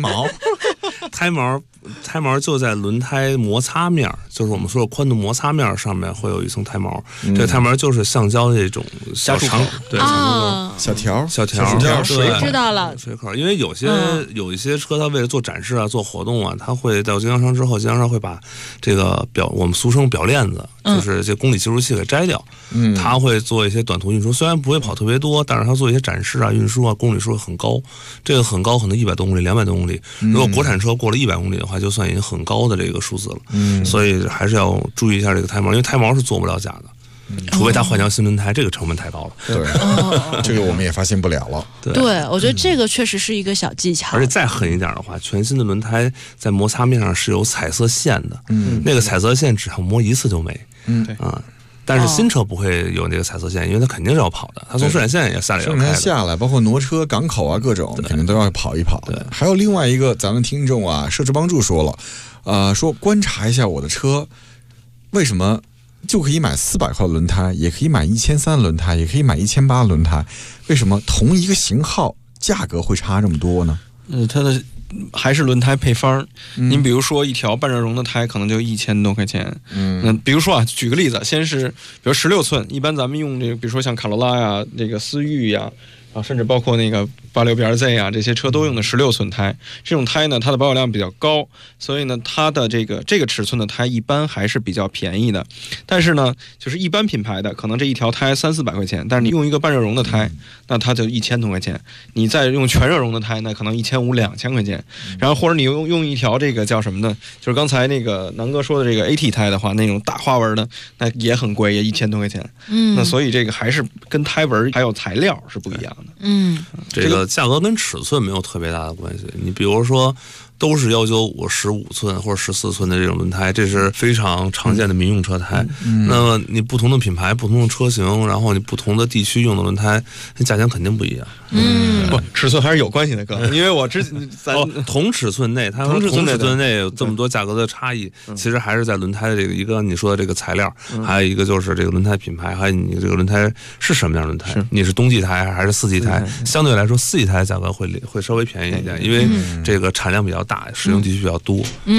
胎毛就在轮胎摩擦面，就是我们说的宽度摩擦面上面会有一层胎毛。这个胎毛就是橡胶这种小长，对， 小条， 谁知道了？ 水口，因为有一些车，它为了做展示啊、做活动啊，它会到经销商之后，经销商会把这个我们俗称表链子，就是这公里计数器给摘掉。它会做一些短途运输，虽然不会跑特别多，但是它做一些展示啊、运输啊，公里数很高。这个很高，可能100多公里、200多公里。如果国产车过了100公里的话，就算已经很高的这个数字了。所以还是要注意一下这个胎毛，因为胎毛是做不了假的。除非他换条新轮胎，这个成本太高了。 对，这个我们也发现不了了。 对，我觉得这个确实是一个小技巧。 而且再狠一点的话，全新的轮胎在摩擦面上是有彩色线的。那个彩色线只要磨一次就没。但是新车不会有那个彩色线，因为它肯定是要跑的，它从生产线也下来要开的。 下来，包括挪车、港口啊，各种肯定都要跑一跑。对，还有另外一个，咱们听众啊，设置帮助说了，说观察一下我的车，为什么就可以买400块的轮胎，也可以买1300的轮胎，也可以买1800的轮胎，为什么同一个型号价格会差这么多呢？ 它的还是轮胎配方。您比如说一条半热熔的胎可能就1000多块钱。比如说啊，举个例子，先是比如16寸，一般咱们用这个，比如说像卡罗拉呀、这个思域呀，甚至包括那个86BRZ 啊，这些车都用的16寸胎。这种胎呢，它的保有量比较高，所以呢，它的这个尺寸的胎一般还是比较便宜的。但是呢，就是一般品牌的，可能这一条胎300-400块钱，但是你用一个半热熔的胎，那它就1000多块钱。你再用全热熔的胎，那可能1500-2000块钱。然后或者你用一条这个叫什么呢？就是刚才那个南哥说的这个 AT 胎的话，那种大花纹的，那也很贵，也1000多块钱。那所以这个还是跟胎纹还有材料是不一样的。 这个价格跟尺寸没有特别大的关系。你比如说都是195、15寸或者14寸的这种轮胎，这是非常常见的民用车胎。那么你不同的品牌、不同的车型，然后你不同的地区用的轮胎，那价钱肯定不一样。 不，尺寸还是有关系的，哥，因为我同尺寸内，它同尺寸内有这么多价格的差异，其实还是在轮胎的这个一个你说的这个材料，还有一个就是这个轮胎品牌，还有你这个轮胎是什么样的轮胎，你是冬季胎还是4季胎？相对来说，4季胎价格会稍微便宜一点，因为这个产量比较大，使用地区比较多。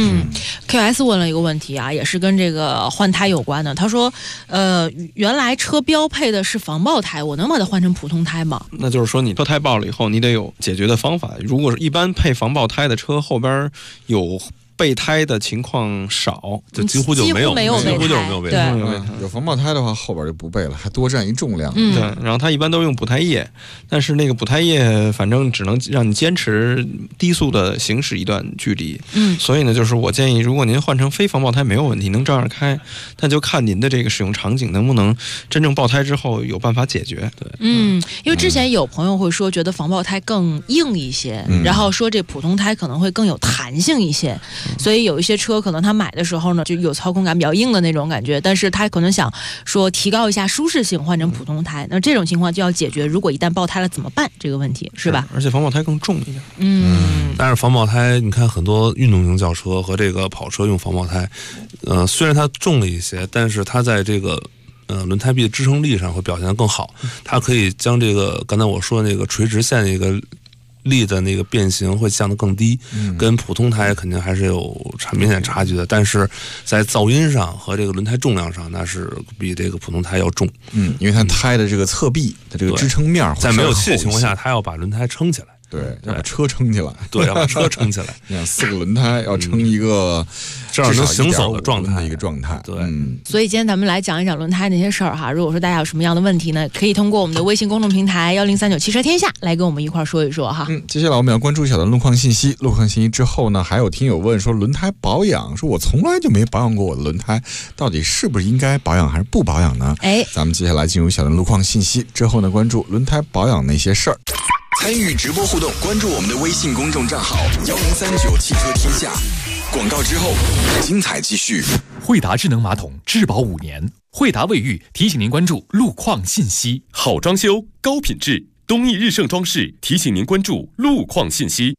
QS 问了一个问题啊，也是跟这个换胎有关的。他说，原来车标配的是防爆胎，我能把它换成普通胎吗？ 那就是说，你车胎爆了以后，你得有解决的方法。如果是一般配防爆胎的车，后边有备胎的情况少， 就几乎就没有， 几乎就没有备胎。有防爆胎的话，后边就不备了，还多占一重量。 对，然后它一般都用补胎液，但是那个补胎液反正只能让你坚持低速的行驶一段距离。所以呢，就是我建议，如果您换成非防爆胎没有问题，能照样开，但就看您的这个使用场景能不能真正爆胎之后有办法解决。对， 因为之前有朋友会说，觉得防爆胎更硬一些，然后说这普通胎可能会更有弹性一些。所以有一些车可能他买的时候呢，就有操控感比较硬的那种感觉，但是他可能想说提高一下舒适性，换成普通胎。那这种情况就要解决，如果一旦爆胎了怎么办这个问题，是吧？ 而且防爆胎更重一点。 但是防爆胎，你看很多运动型轿车和这个跑车用防爆胎，虽然它重了一些，但是它在这个轮胎壁的支撑力上会表现得更好。它可以将这个刚才我说的那个垂直线那个力的那个变形会降得更低，跟普通胎肯定还是有明显差距的，但是在噪音上和这个轮胎重量上，那是比这个普通胎要重。 因为它胎的这个侧壁的这个支撑面在没有气的情况下，它要把轮胎撑起来。 对，要把车撑起来。 对，要把车撑起来。 你看4个轮胎要撑一个至少能行走的状态， 一个状态。 对， 所以今天咱们来讲一讲轮胎那些事儿哈。如果说大家有什么样的问题呢，可以通过我们的微信公众平台1039汽车天下来跟我们一块说一说哈。 接下来我们要关注一下的路况信息。路况信息之后呢，还有听友问说轮胎保养，说我从来就没保养过我的轮胎，到底是不是应该保养还是不保养呢？咱们接下来进入小的路况信息之后呢，关注轮胎保养那些事儿。 参与直播互动，关注我们的微信公众账号1039汽车天下。广告之后，精彩继续。 惠达智能马桶质保5年，惠达卫浴提醒您关注路况信息。 好装修，高品质，东义日盛装饰提醒您关注路况信息。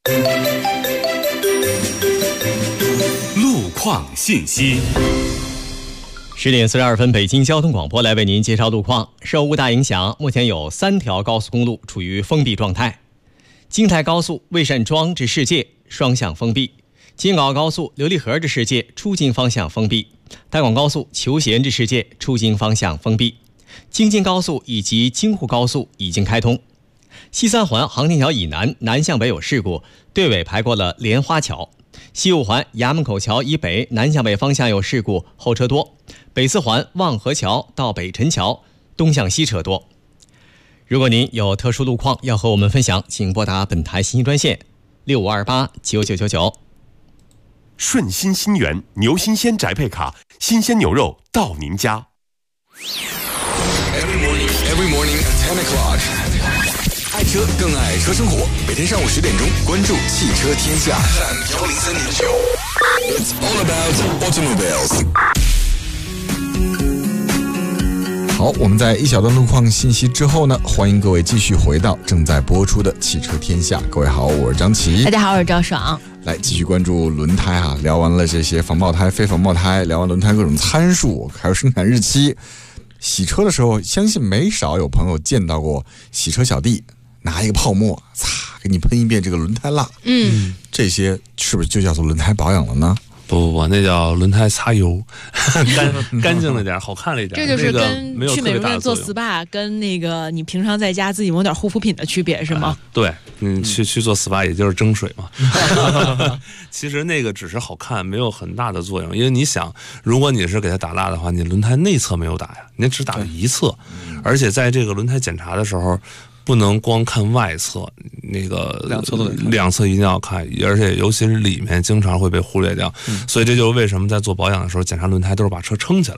路况信息。 10点42分，北京交通广播来为您介绍路况。受雾大影响，目前有3条高速公路处于封闭状态：京台高速魏善庄至世界双向封闭，京广高速琉璃河至世界出京方向封闭，大广高速求贤至世界出京方向封闭，京津高速以及京沪高速已经开通。西三环航天桥以南南向北有事故，队尾排过了莲花桥。西五环衙门口桥以北南向北方向有事故，后车多。北四环望河桥到北辰桥东向西车多。如果您有特殊路况要和我们分享，请拨打本台信息专线65289999。 顺心新源牛新鲜宅配卡，新鲜牛肉到您家。 Every morning at 10 o'clock。爱车更爱车生活，每天上午10点钟，关注汽车天下103.9。It's all about automobiles。 好，我们在一小段路况信息之后呢，欢迎各位继续回到正在播出的汽车天下。各位好，我是张琪。 大家好，我是赵爽。 来继续关注轮胎哈，聊完了这些防爆胎、非防爆胎，聊完轮胎各种参数，还有生产日期。洗车的时候，相信没少有朋友见到过洗车小弟拿一个泡沫，擦，给你喷一遍这个轮胎蜡。这些是不是就叫做轮胎保养了呢？ 不，那叫轮胎擦油，干净了点，好看了一点。 这就是跟去美容院做 SPA 跟那个你平常在家自己抹点护肤品的区别是吗？ 对，去做 SPA 也就是蒸水嘛。其实那个只是好看，没有很大的作用。因为你想，如果你是给它打蜡的话，你轮胎内侧没有打呀，你只打了一侧，而且在这个轮胎检查的时候，不能光看外侧，那个两侧一定要看，而且尤其是里面经常会被忽略掉。所以这就是为什么在做保养的时候检查轮胎都是把车撑起来，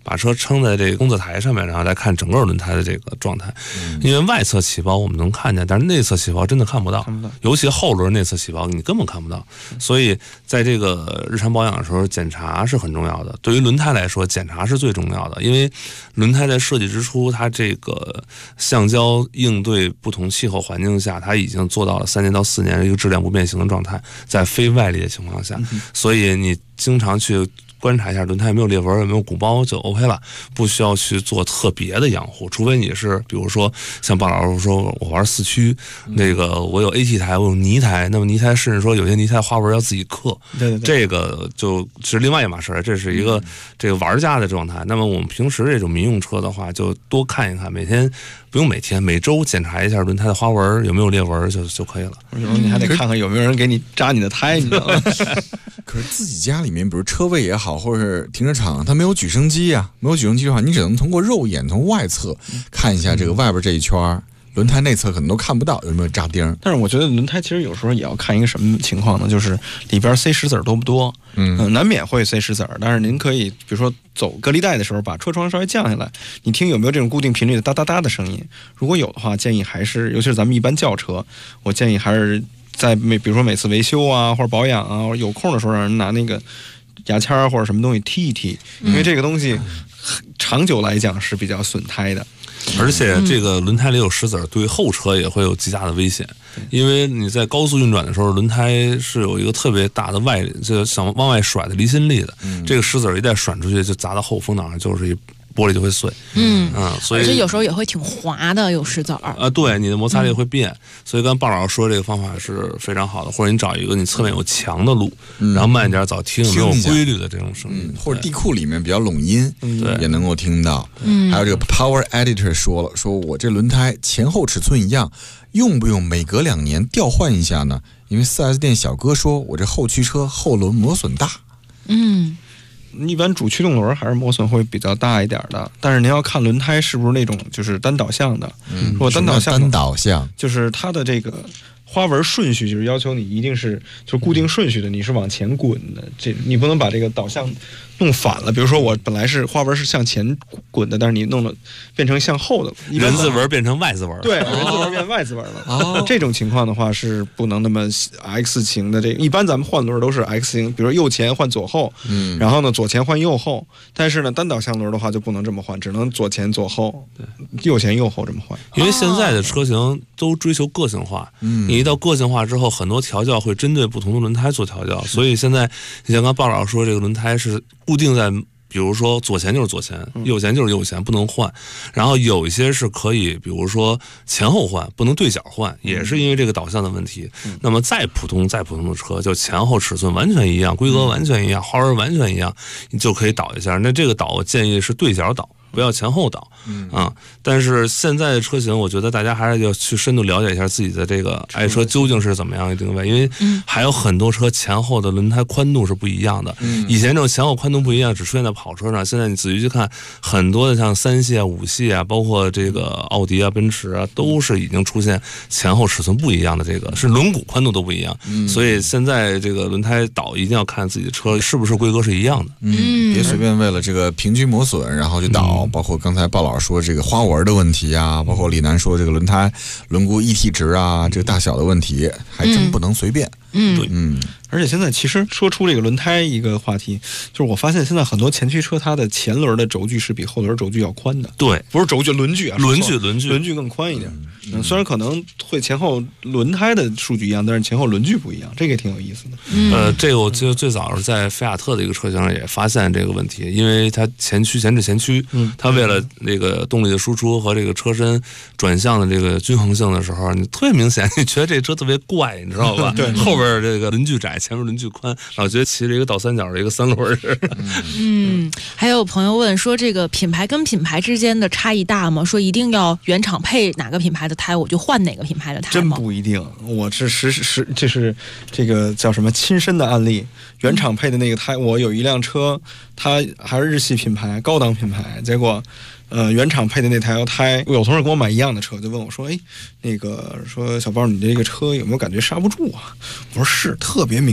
把车撑在这个工作台上面，然后来看整个轮胎的这个状态。因为外侧起包我们能看见，但是内侧起包真的看不到，尤其后轮内侧起包你根本看不到。所以在这个日常保养的时候，检查是很重要的。对于轮胎来说，检查是最重要的，因为轮胎在设计之初，它这个橡胶应对不同气候环境下，它已经做到了3年到4年一个质量不变形的状态，在非外力的情况下，所以你经常去观察一下轮胎有没有裂纹，有没有鼓包就 OK 了，不需要去做特别的养护，除非你是比如说像鲍老师说我玩4驱，那个我有 AT 胎，我有泥胎，那么泥胎甚至说有些泥胎花纹要自己刻，对，这个就是另外一码事，这是一个这个玩家的状态。那么我们平时这种民用车的话，就多看一看，不用每天，每周检查一下轮胎的花纹有没有裂纹就可以了。 有时候你还得看看有没有人给你扎你的胎，你知道吗？ 可是自己家里面，比如车位也好，或者是停车场，它没有举升机啊，没有举升机的话，你只能通过肉眼从外侧看一下这个外边这一圈。轮胎内侧可能都看不到有没有扎钉， 但是我觉得轮胎其实有时候也要看一个什么情况呢？就是里边塞石子多不多，难免会塞石子，但是您可以比如说走隔离带的时候，把车窗稍微降下来，你听有没有这种固定频率的哒哒哒的声音。如果有的话，建议还是，尤其是咱们一般轿车，我建议还是在比如说每次维修啊或者保养啊，有空的时候让人拿那个牙签或者什么东西踢一踢，因为这个东西长久来讲是比较损胎的。 而且这个轮胎里有石子，对后车也会有极大的危险，因为你在高速运转的时候，轮胎是有一个特别大的就想往外甩的离心力的，这个石子一旦甩出去就砸到后风挡上，就是一玻璃就会碎。所以而且有时候也会挺滑的，有石子儿。 对，你的摩擦力会变。所以刚鲍老师说这个方法是非常好的，或者你找一个你侧面有墙的路，然后慢一点早听有没有规律的这种声音， 或者地库里面比较拢音，也能够听到。还有这个 Power Editor 说了，说我这轮胎前后尺寸一样，用不用每隔2年调换一下呢？因为 4S 店小哥说我这后驱车后轮磨损大。 一般主驱动轮还是磨损会比较大一点的，但是您要看轮胎是不是那种就是单导向的。如果单导向就是它的这个花纹顺序，就是要求你一定是就固定顺序的，你是往前滚的，你不能把这个导向弄反了。比如说我本来是花纹是向前滚的，但是你弄了变成向后的， 人字纹变成 Y 字纹， 对，人字纹变 Y 字纹了。这种情况的话是不能那么 X 型的。一般咱们换轮都是 X 型，比如说右前换左后，然后呢左前换右后。但是呢单导向轮的话就不能这么换，只能左前左后，右前右后这么换。 因为现在的车型都追求个性化，你一到个性化之后，很多调教会针对不同的轮胎做调教，所以现在你像刚鲍老师说，这个轮胎是固定在，比如说左前就是左前，右前就是右前，不能换。然后有一些是可以，比如说前后换，不能对角换，也是因为这个导向的问题。那么再普通的车，就前后尺寸完全一样，规格完全一样，花纹完全一样，你就可以导一下。那这个导我建议是对角导，不要前后导。但是现在的车型，我觉得大家还是要去深度了解一下自己的这个爱车究竟是怎么样的定位，因为还有很多车前后的轮胎宽度是不一样的。以前这种前后宽度不一样只出现在跑车上，现在你仔细去看，很多的像3系啊、5系啊，包括这个奥迪啊、奔驰啊，都是已经出现前后尺寸不一样的，这个是轮毂宽度都不一样。所以现在这个轮胎导一定要看自己的车是不是规格是一样的。 别随便为了这个平均磨损然后就导。包括刚才鲍老师说这个花纹的问题啊，包括李楠说这个轮胎轮毂 ET 值啊，这个大小的问题，还真不能随便。 而且现在其实说出这个轮胎一个话题，就是我发现现在很多前驱车它的前轮的轴距是比后轮轴距要宽的。 对， 不是轴距，轮距啊， 轮距更宽一点。虽然可能会前后轮胎的数据一样，但是前后轮距不一样，这个也挺有意思的。这个我记得最早是在菲亚特的一个车型上也发现这个问题，因为它前置前驱，它为了那个动力的输出和这个车身转向的这个均衡性的时候，你特别明显，你觉得这车特别怪，你知道吧？ 对， 后边这个轮距窄，前面轮距宽，老觉得骑着一个倒三角的一个3轮似的。 还有朋友问说，这个品牌跟品牌之间的差异大吗？说一定要原厂配哪个品牌的胎，我就换哪个品牌的胎吗？ 真不一定，我这是这个叫什么亲身的案例。原厂配的那个胎，我有一辆车，它还是日系品牌、高档品牌，结果。原厂配的那台胎，有同事跟我买一样的车，就问我说：“哎，那个说小包，你这个车有没有感觉刹不住啊？”我说：“是，特别明显，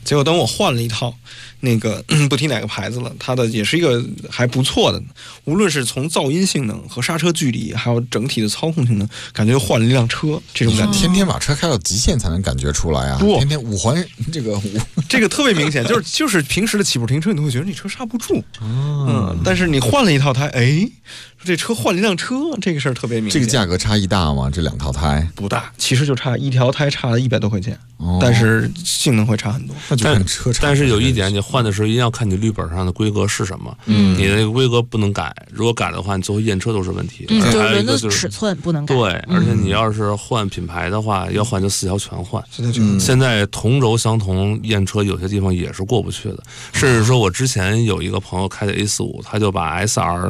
结果等我换了一套，那个不提哪个牌子了，它的也是一个还不错的，无论是从噪音性能和刹车距离，还有整体的操控性能，感觉换了一辆车，这种感觉。 天天把车开到极限才能感觉出来啊！天天五环这个特别明显，就是平时的起步停车，你都会觉得你车刹不住，但是你换了一套胎，哎。这车换了一辆车，这个事儿特别明显。 这个价格差异大吗？这2套胎不大，其实就差一条胎差了100多块钱，但是性能会差很多。 那就看车差。 但是有一点，你换的时候一定要看你绿本上的规格是什么，你的那个规格不能改，如果改的话，你最后验车都是问题。 就是轮的尺寸不能改。 对，而且你要是换品牌的话，要换就4条全换。现在同轴相同验车有些地方也是过不去的，甚至说我之前有一个朋友开的 A45，他就把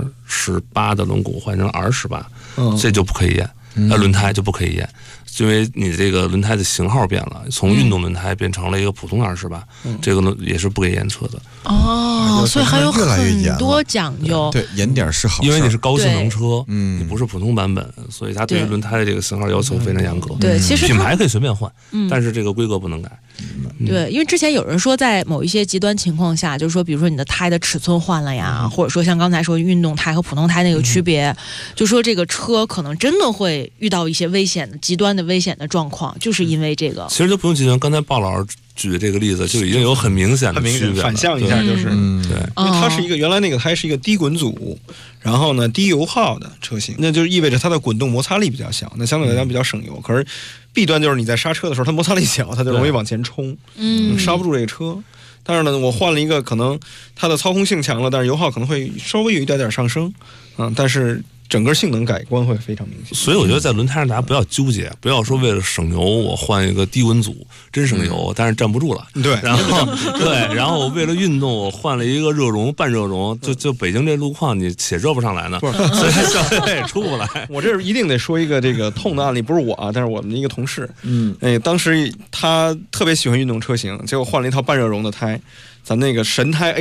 SR18的轮毂换成 R18，这就不可以验，那轮胎就不可以验，因为你这个轮胎的型号变了，从运动轮胎变成了一个普通R18，这个呢也是不给验车的。 所以还有很多讲究。 对，严点是好事， 因为你是高性能车，你不是普通版本，所以它对于轮胎的这个型号要求非常严格。 对，其实品牌可以随便换，但是这个规格不能改。 对，因为之前有人说，在某一些极端情况下，就是说，比如说你的胎的尺寸换了呀，或者说像刚才说运动胎和普通胎那个区别，就说这个车可能真的会遇到一些极端的危险的状况，就是因为这个。 其实就不用极端，刚才鲍老师举的这个例子就已经有很明显的区别， 反向一下就是，对，因为它是一个原来那个胎是一个低滚阻，然后呢低油耗的车型，那就意味着它的滚动摩擦力比较小，那相对来讲比较省油。可是弊端就是你在刹车的时候，它摩擦力小，它就容易往前冲，刹不住这个车。但是呢，我换了一个，可能它的操控性强了，但是油耗可能会稍微有一点点上升，但是整个性能改观会非常明显。 所以我觉得在轮胎上大家不要纠结，不要说为了省油我换一个低温阻，真省油，但是站不住了。 对， 然后我为了运动我换了一个热熔半热熔，就北京这路况你且热不上来呢，所以消费也出不来。 我这一定得说一个这个痛的案例，不是我啊，但是我们的一个同事，当时他特别喜欢运动车型，结果换了一套半热熔的胎。咱那个神胎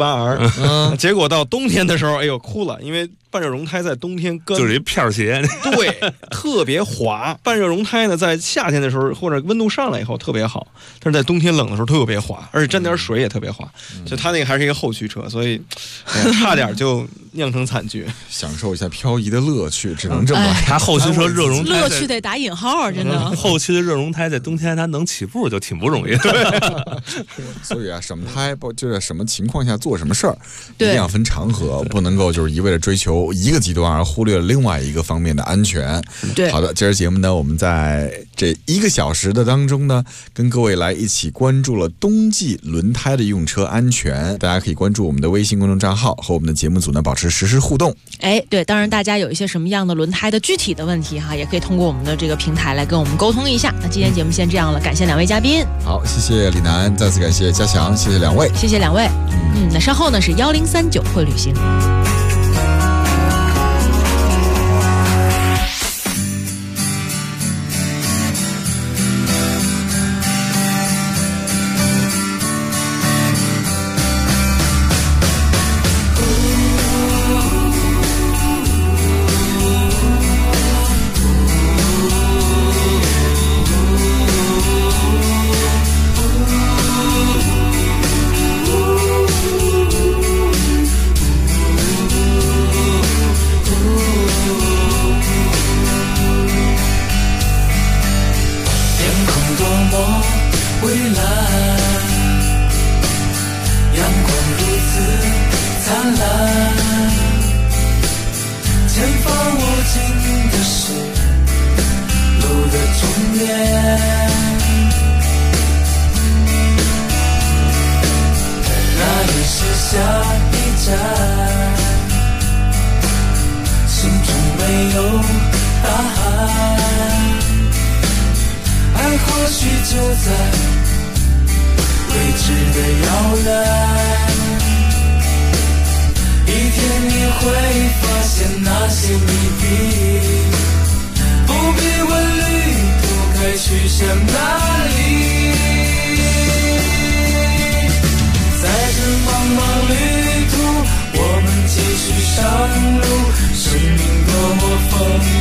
AD08R，结果到冬天的时候，哎呦哭了，因为半热熔胎在冬天就是一片鞋， 对，特别滑。半热熔胎呢，在夏天的时候或者温度上来以后特别好，但是在冬天冷的时候特别滑，而且沾点水也特别滑。就它那个还是一个后驱车，所以差点就酿成惨剧。 享受一下漂移的乐趣，只能这么。 它后驱车热熔胎， 乐趣得打引号，真的。 后驱的热熔胎在冬天它能起步就挺不容易的。 所以啊，什么胎就在什么情况下做什么事儿，一定要分场合，不能够就是一味的追求一个极端而忽略了另外一个方面的安全。 对， 好的，今儿节目呢，我们在这1个小时的当中呢，跟各位来一起关注了冬季轮胎的用车安全。大家可以关注我们的微信公众账号，和我们的节目组呢保持实时互动。 对，当然大家有一些什么样的轮胎的具体的问题哈，也可以通过我们的这个平台来跟我们沟通一下。那今天节目先这样了，感谢2位嘉宾。 好，谢谢李楠，再次感谢嘉祥，谢谢2位， 谢谢2位。那稍后呢是1039会旅行。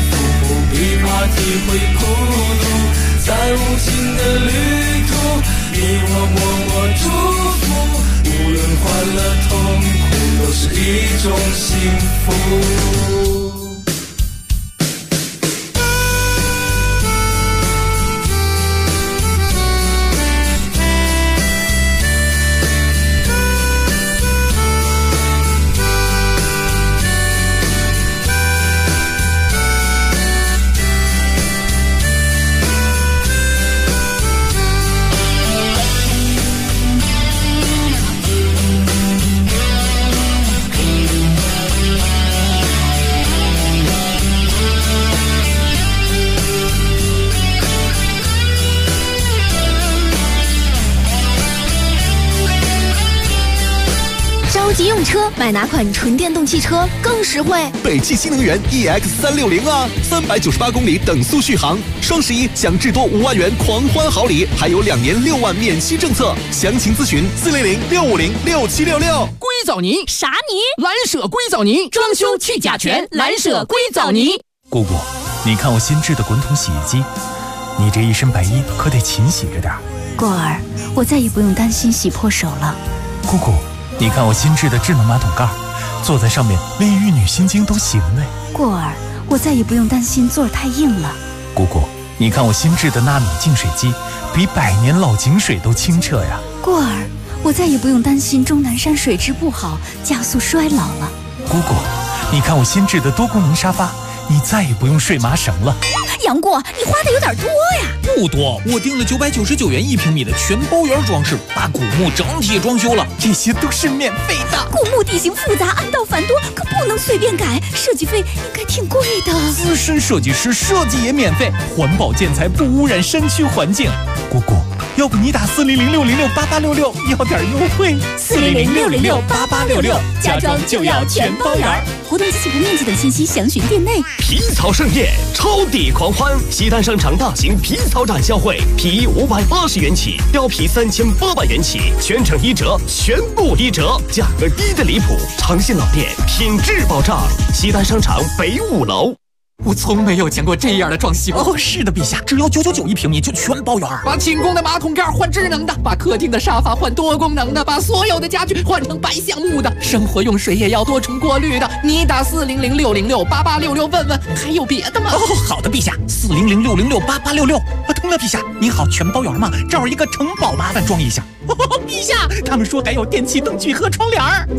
体会孤独，在无尽的旅途， 你我默默祝福，无论欢乐痛苦，都是一种幸福。 急用车买哪款纯电动汽车更实惠？ 北汽新能源 EX360啊，398公里等速续航，双11享至多5万元狂欢好礼，还有2年6万免息政策。详情咨询400-650-6766。 硅藻泥啥泥？蓝舍硅藻泥，装修去甲醛，蓝舍硅藻泥。 姑姑，你看我新制的滚筒洗衣机，你这一身白衣可得勤洗着点。 过儿，我再也不用担心洗破手了。 姑姑，你看我新制的智能马桶盖，坐在上面连玉女心经都行嘞。 过儿，我再也不用担心座儿太硬了。 姑姑，你看我新制的纳米净水机，比100年老井水都清澈呀。 过儿，我再也不用担心终南山水质不好，加速衰老了。 姑姑，你看我新制的多功能沙发，你再也不用睡麻绳了。 杨过，你花的有点多呀。 不多，我订了999元1平米的全包圆装饰，把古墓整体装修了， 这些都是免费的。 古墓地形复杂，暗道繁多，可不能随便改，设计费应该挺贵的。 资深设计师设计也免费， 环保建材不污染山区环境。姑姑，要不你打400-606-8866要点优惠。 400-606-8866，家装就要全包圆。活动及起步面积等信息详询店内。 皮草盛宴，超抵狂欢！西单商场大型皮草展销会，皮衣580元起，貂皮3800元起，全程1折，全部1折，价格低的离谱。诚信老店，品质保障。西单商场北5楼。 我从没有见过这样的装修哦！是的，陛下，只要9991平米就全包圆。 把寝宫的马桶盖换智能的，把客厅的沙发换多功能的，把所有的家具换成白橡木的，生活用水也要多重过滤的。你打400-606-8866问问，还有别的吗？ 哦，好的，陛下，400-606-8866。通了，陛下，您好，全包圆吗？这儿一个城堡，麻烦装一下。陛下，他们说还有电器灯具和窗帘。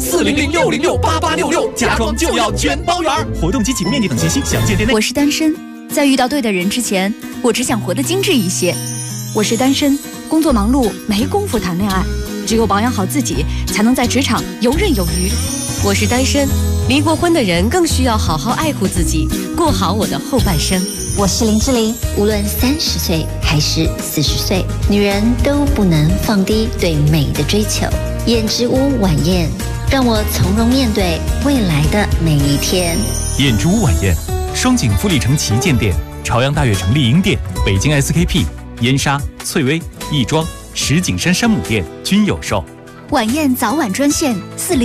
400-606-8866，家装就要全包圆。 活动及起步面积等信息详见店内。 我是单身，在遇到对的人之前，我只想活得精致一些。我是单身，工作忙碌，没工夫谈恋爱，只有保养好自己，才能在职场游刃有余。 我是单身，离过婚的人更需要好好爱护自己，过好我的后半生。 我是林志玲，无论30岁还是40岁，女人都不能放低对美的追求。燕之屋晚宴，让我从容面对未来的每一天。 燕之屋晚宴，双井富力城旗舰店、朝阳大悦城丽婴店、北京 SKP、燕莎、翠微、亦庄、石景山山姆店均有售。 晚宴早晚专线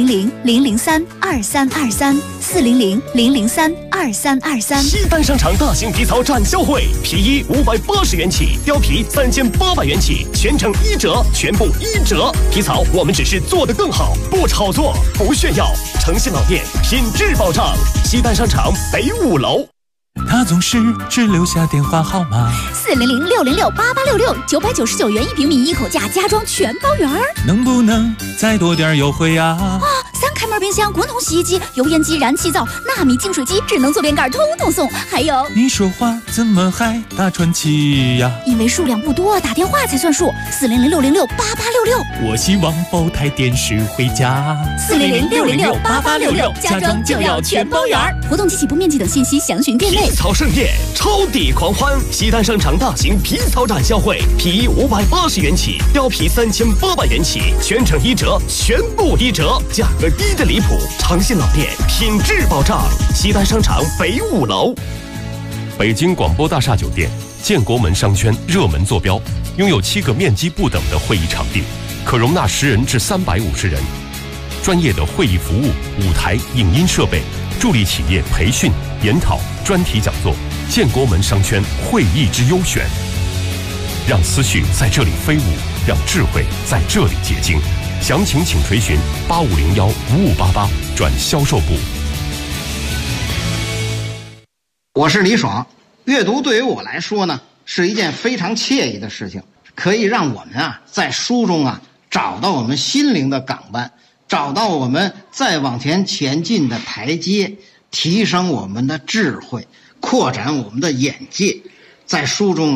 400-003-2323，400-003-2323。 西单商场大型皮草展销会，皮衣580元起，貂皮3800元起，全程1折，全部1折。皮草我们只是做得更好，不炒作，不炫耀。诚信老店，品质保障。西单商场北5楼。 他总是只留下电话号码 400-606-8866，999元1平米一口价，家装全包圆。 能不能再多点优惠呀？ 啊！3开门冰箱、滚筒洗衣机、油烟机、燃气灶、纳米净水机、智能坐便盖，通通送。还有， 你说话怎么还大喘气呀？ 因为数量不多，打电话才算数。400-606-8866。 我希望包台电视回家。 400-606-8866，家装就要全包圆。活动及起步面积等信息详询店内。 皮草盛宴，超抵狂欢！西单商场大型皮草展销会，皮衣580元起，貂皮3800元起，全程1折，全部1折，价格低的离谱。诚信老店，品质保障。西单商场北5楼。 北京广播大厦酒店，建国门商圈热门坐标，拥有7个面积不等的会议场地，可容纳10人至350人。专业的会议服务、舞台、影音设备，助力企业培训、研讨、专题讲座。建国门商圈会议之优选，让思绪在这里飞舞。 让智慧在这里结晶。详情请垂询8501-5588转销售部。 我是李爽，阅读对于我来说呢，是一件非常惬意的事情，可以让我们在书中找到我们心灵的港湾，找到我们再往前进的台阶，提升我们的智慧，扩展我们的眼界。在书中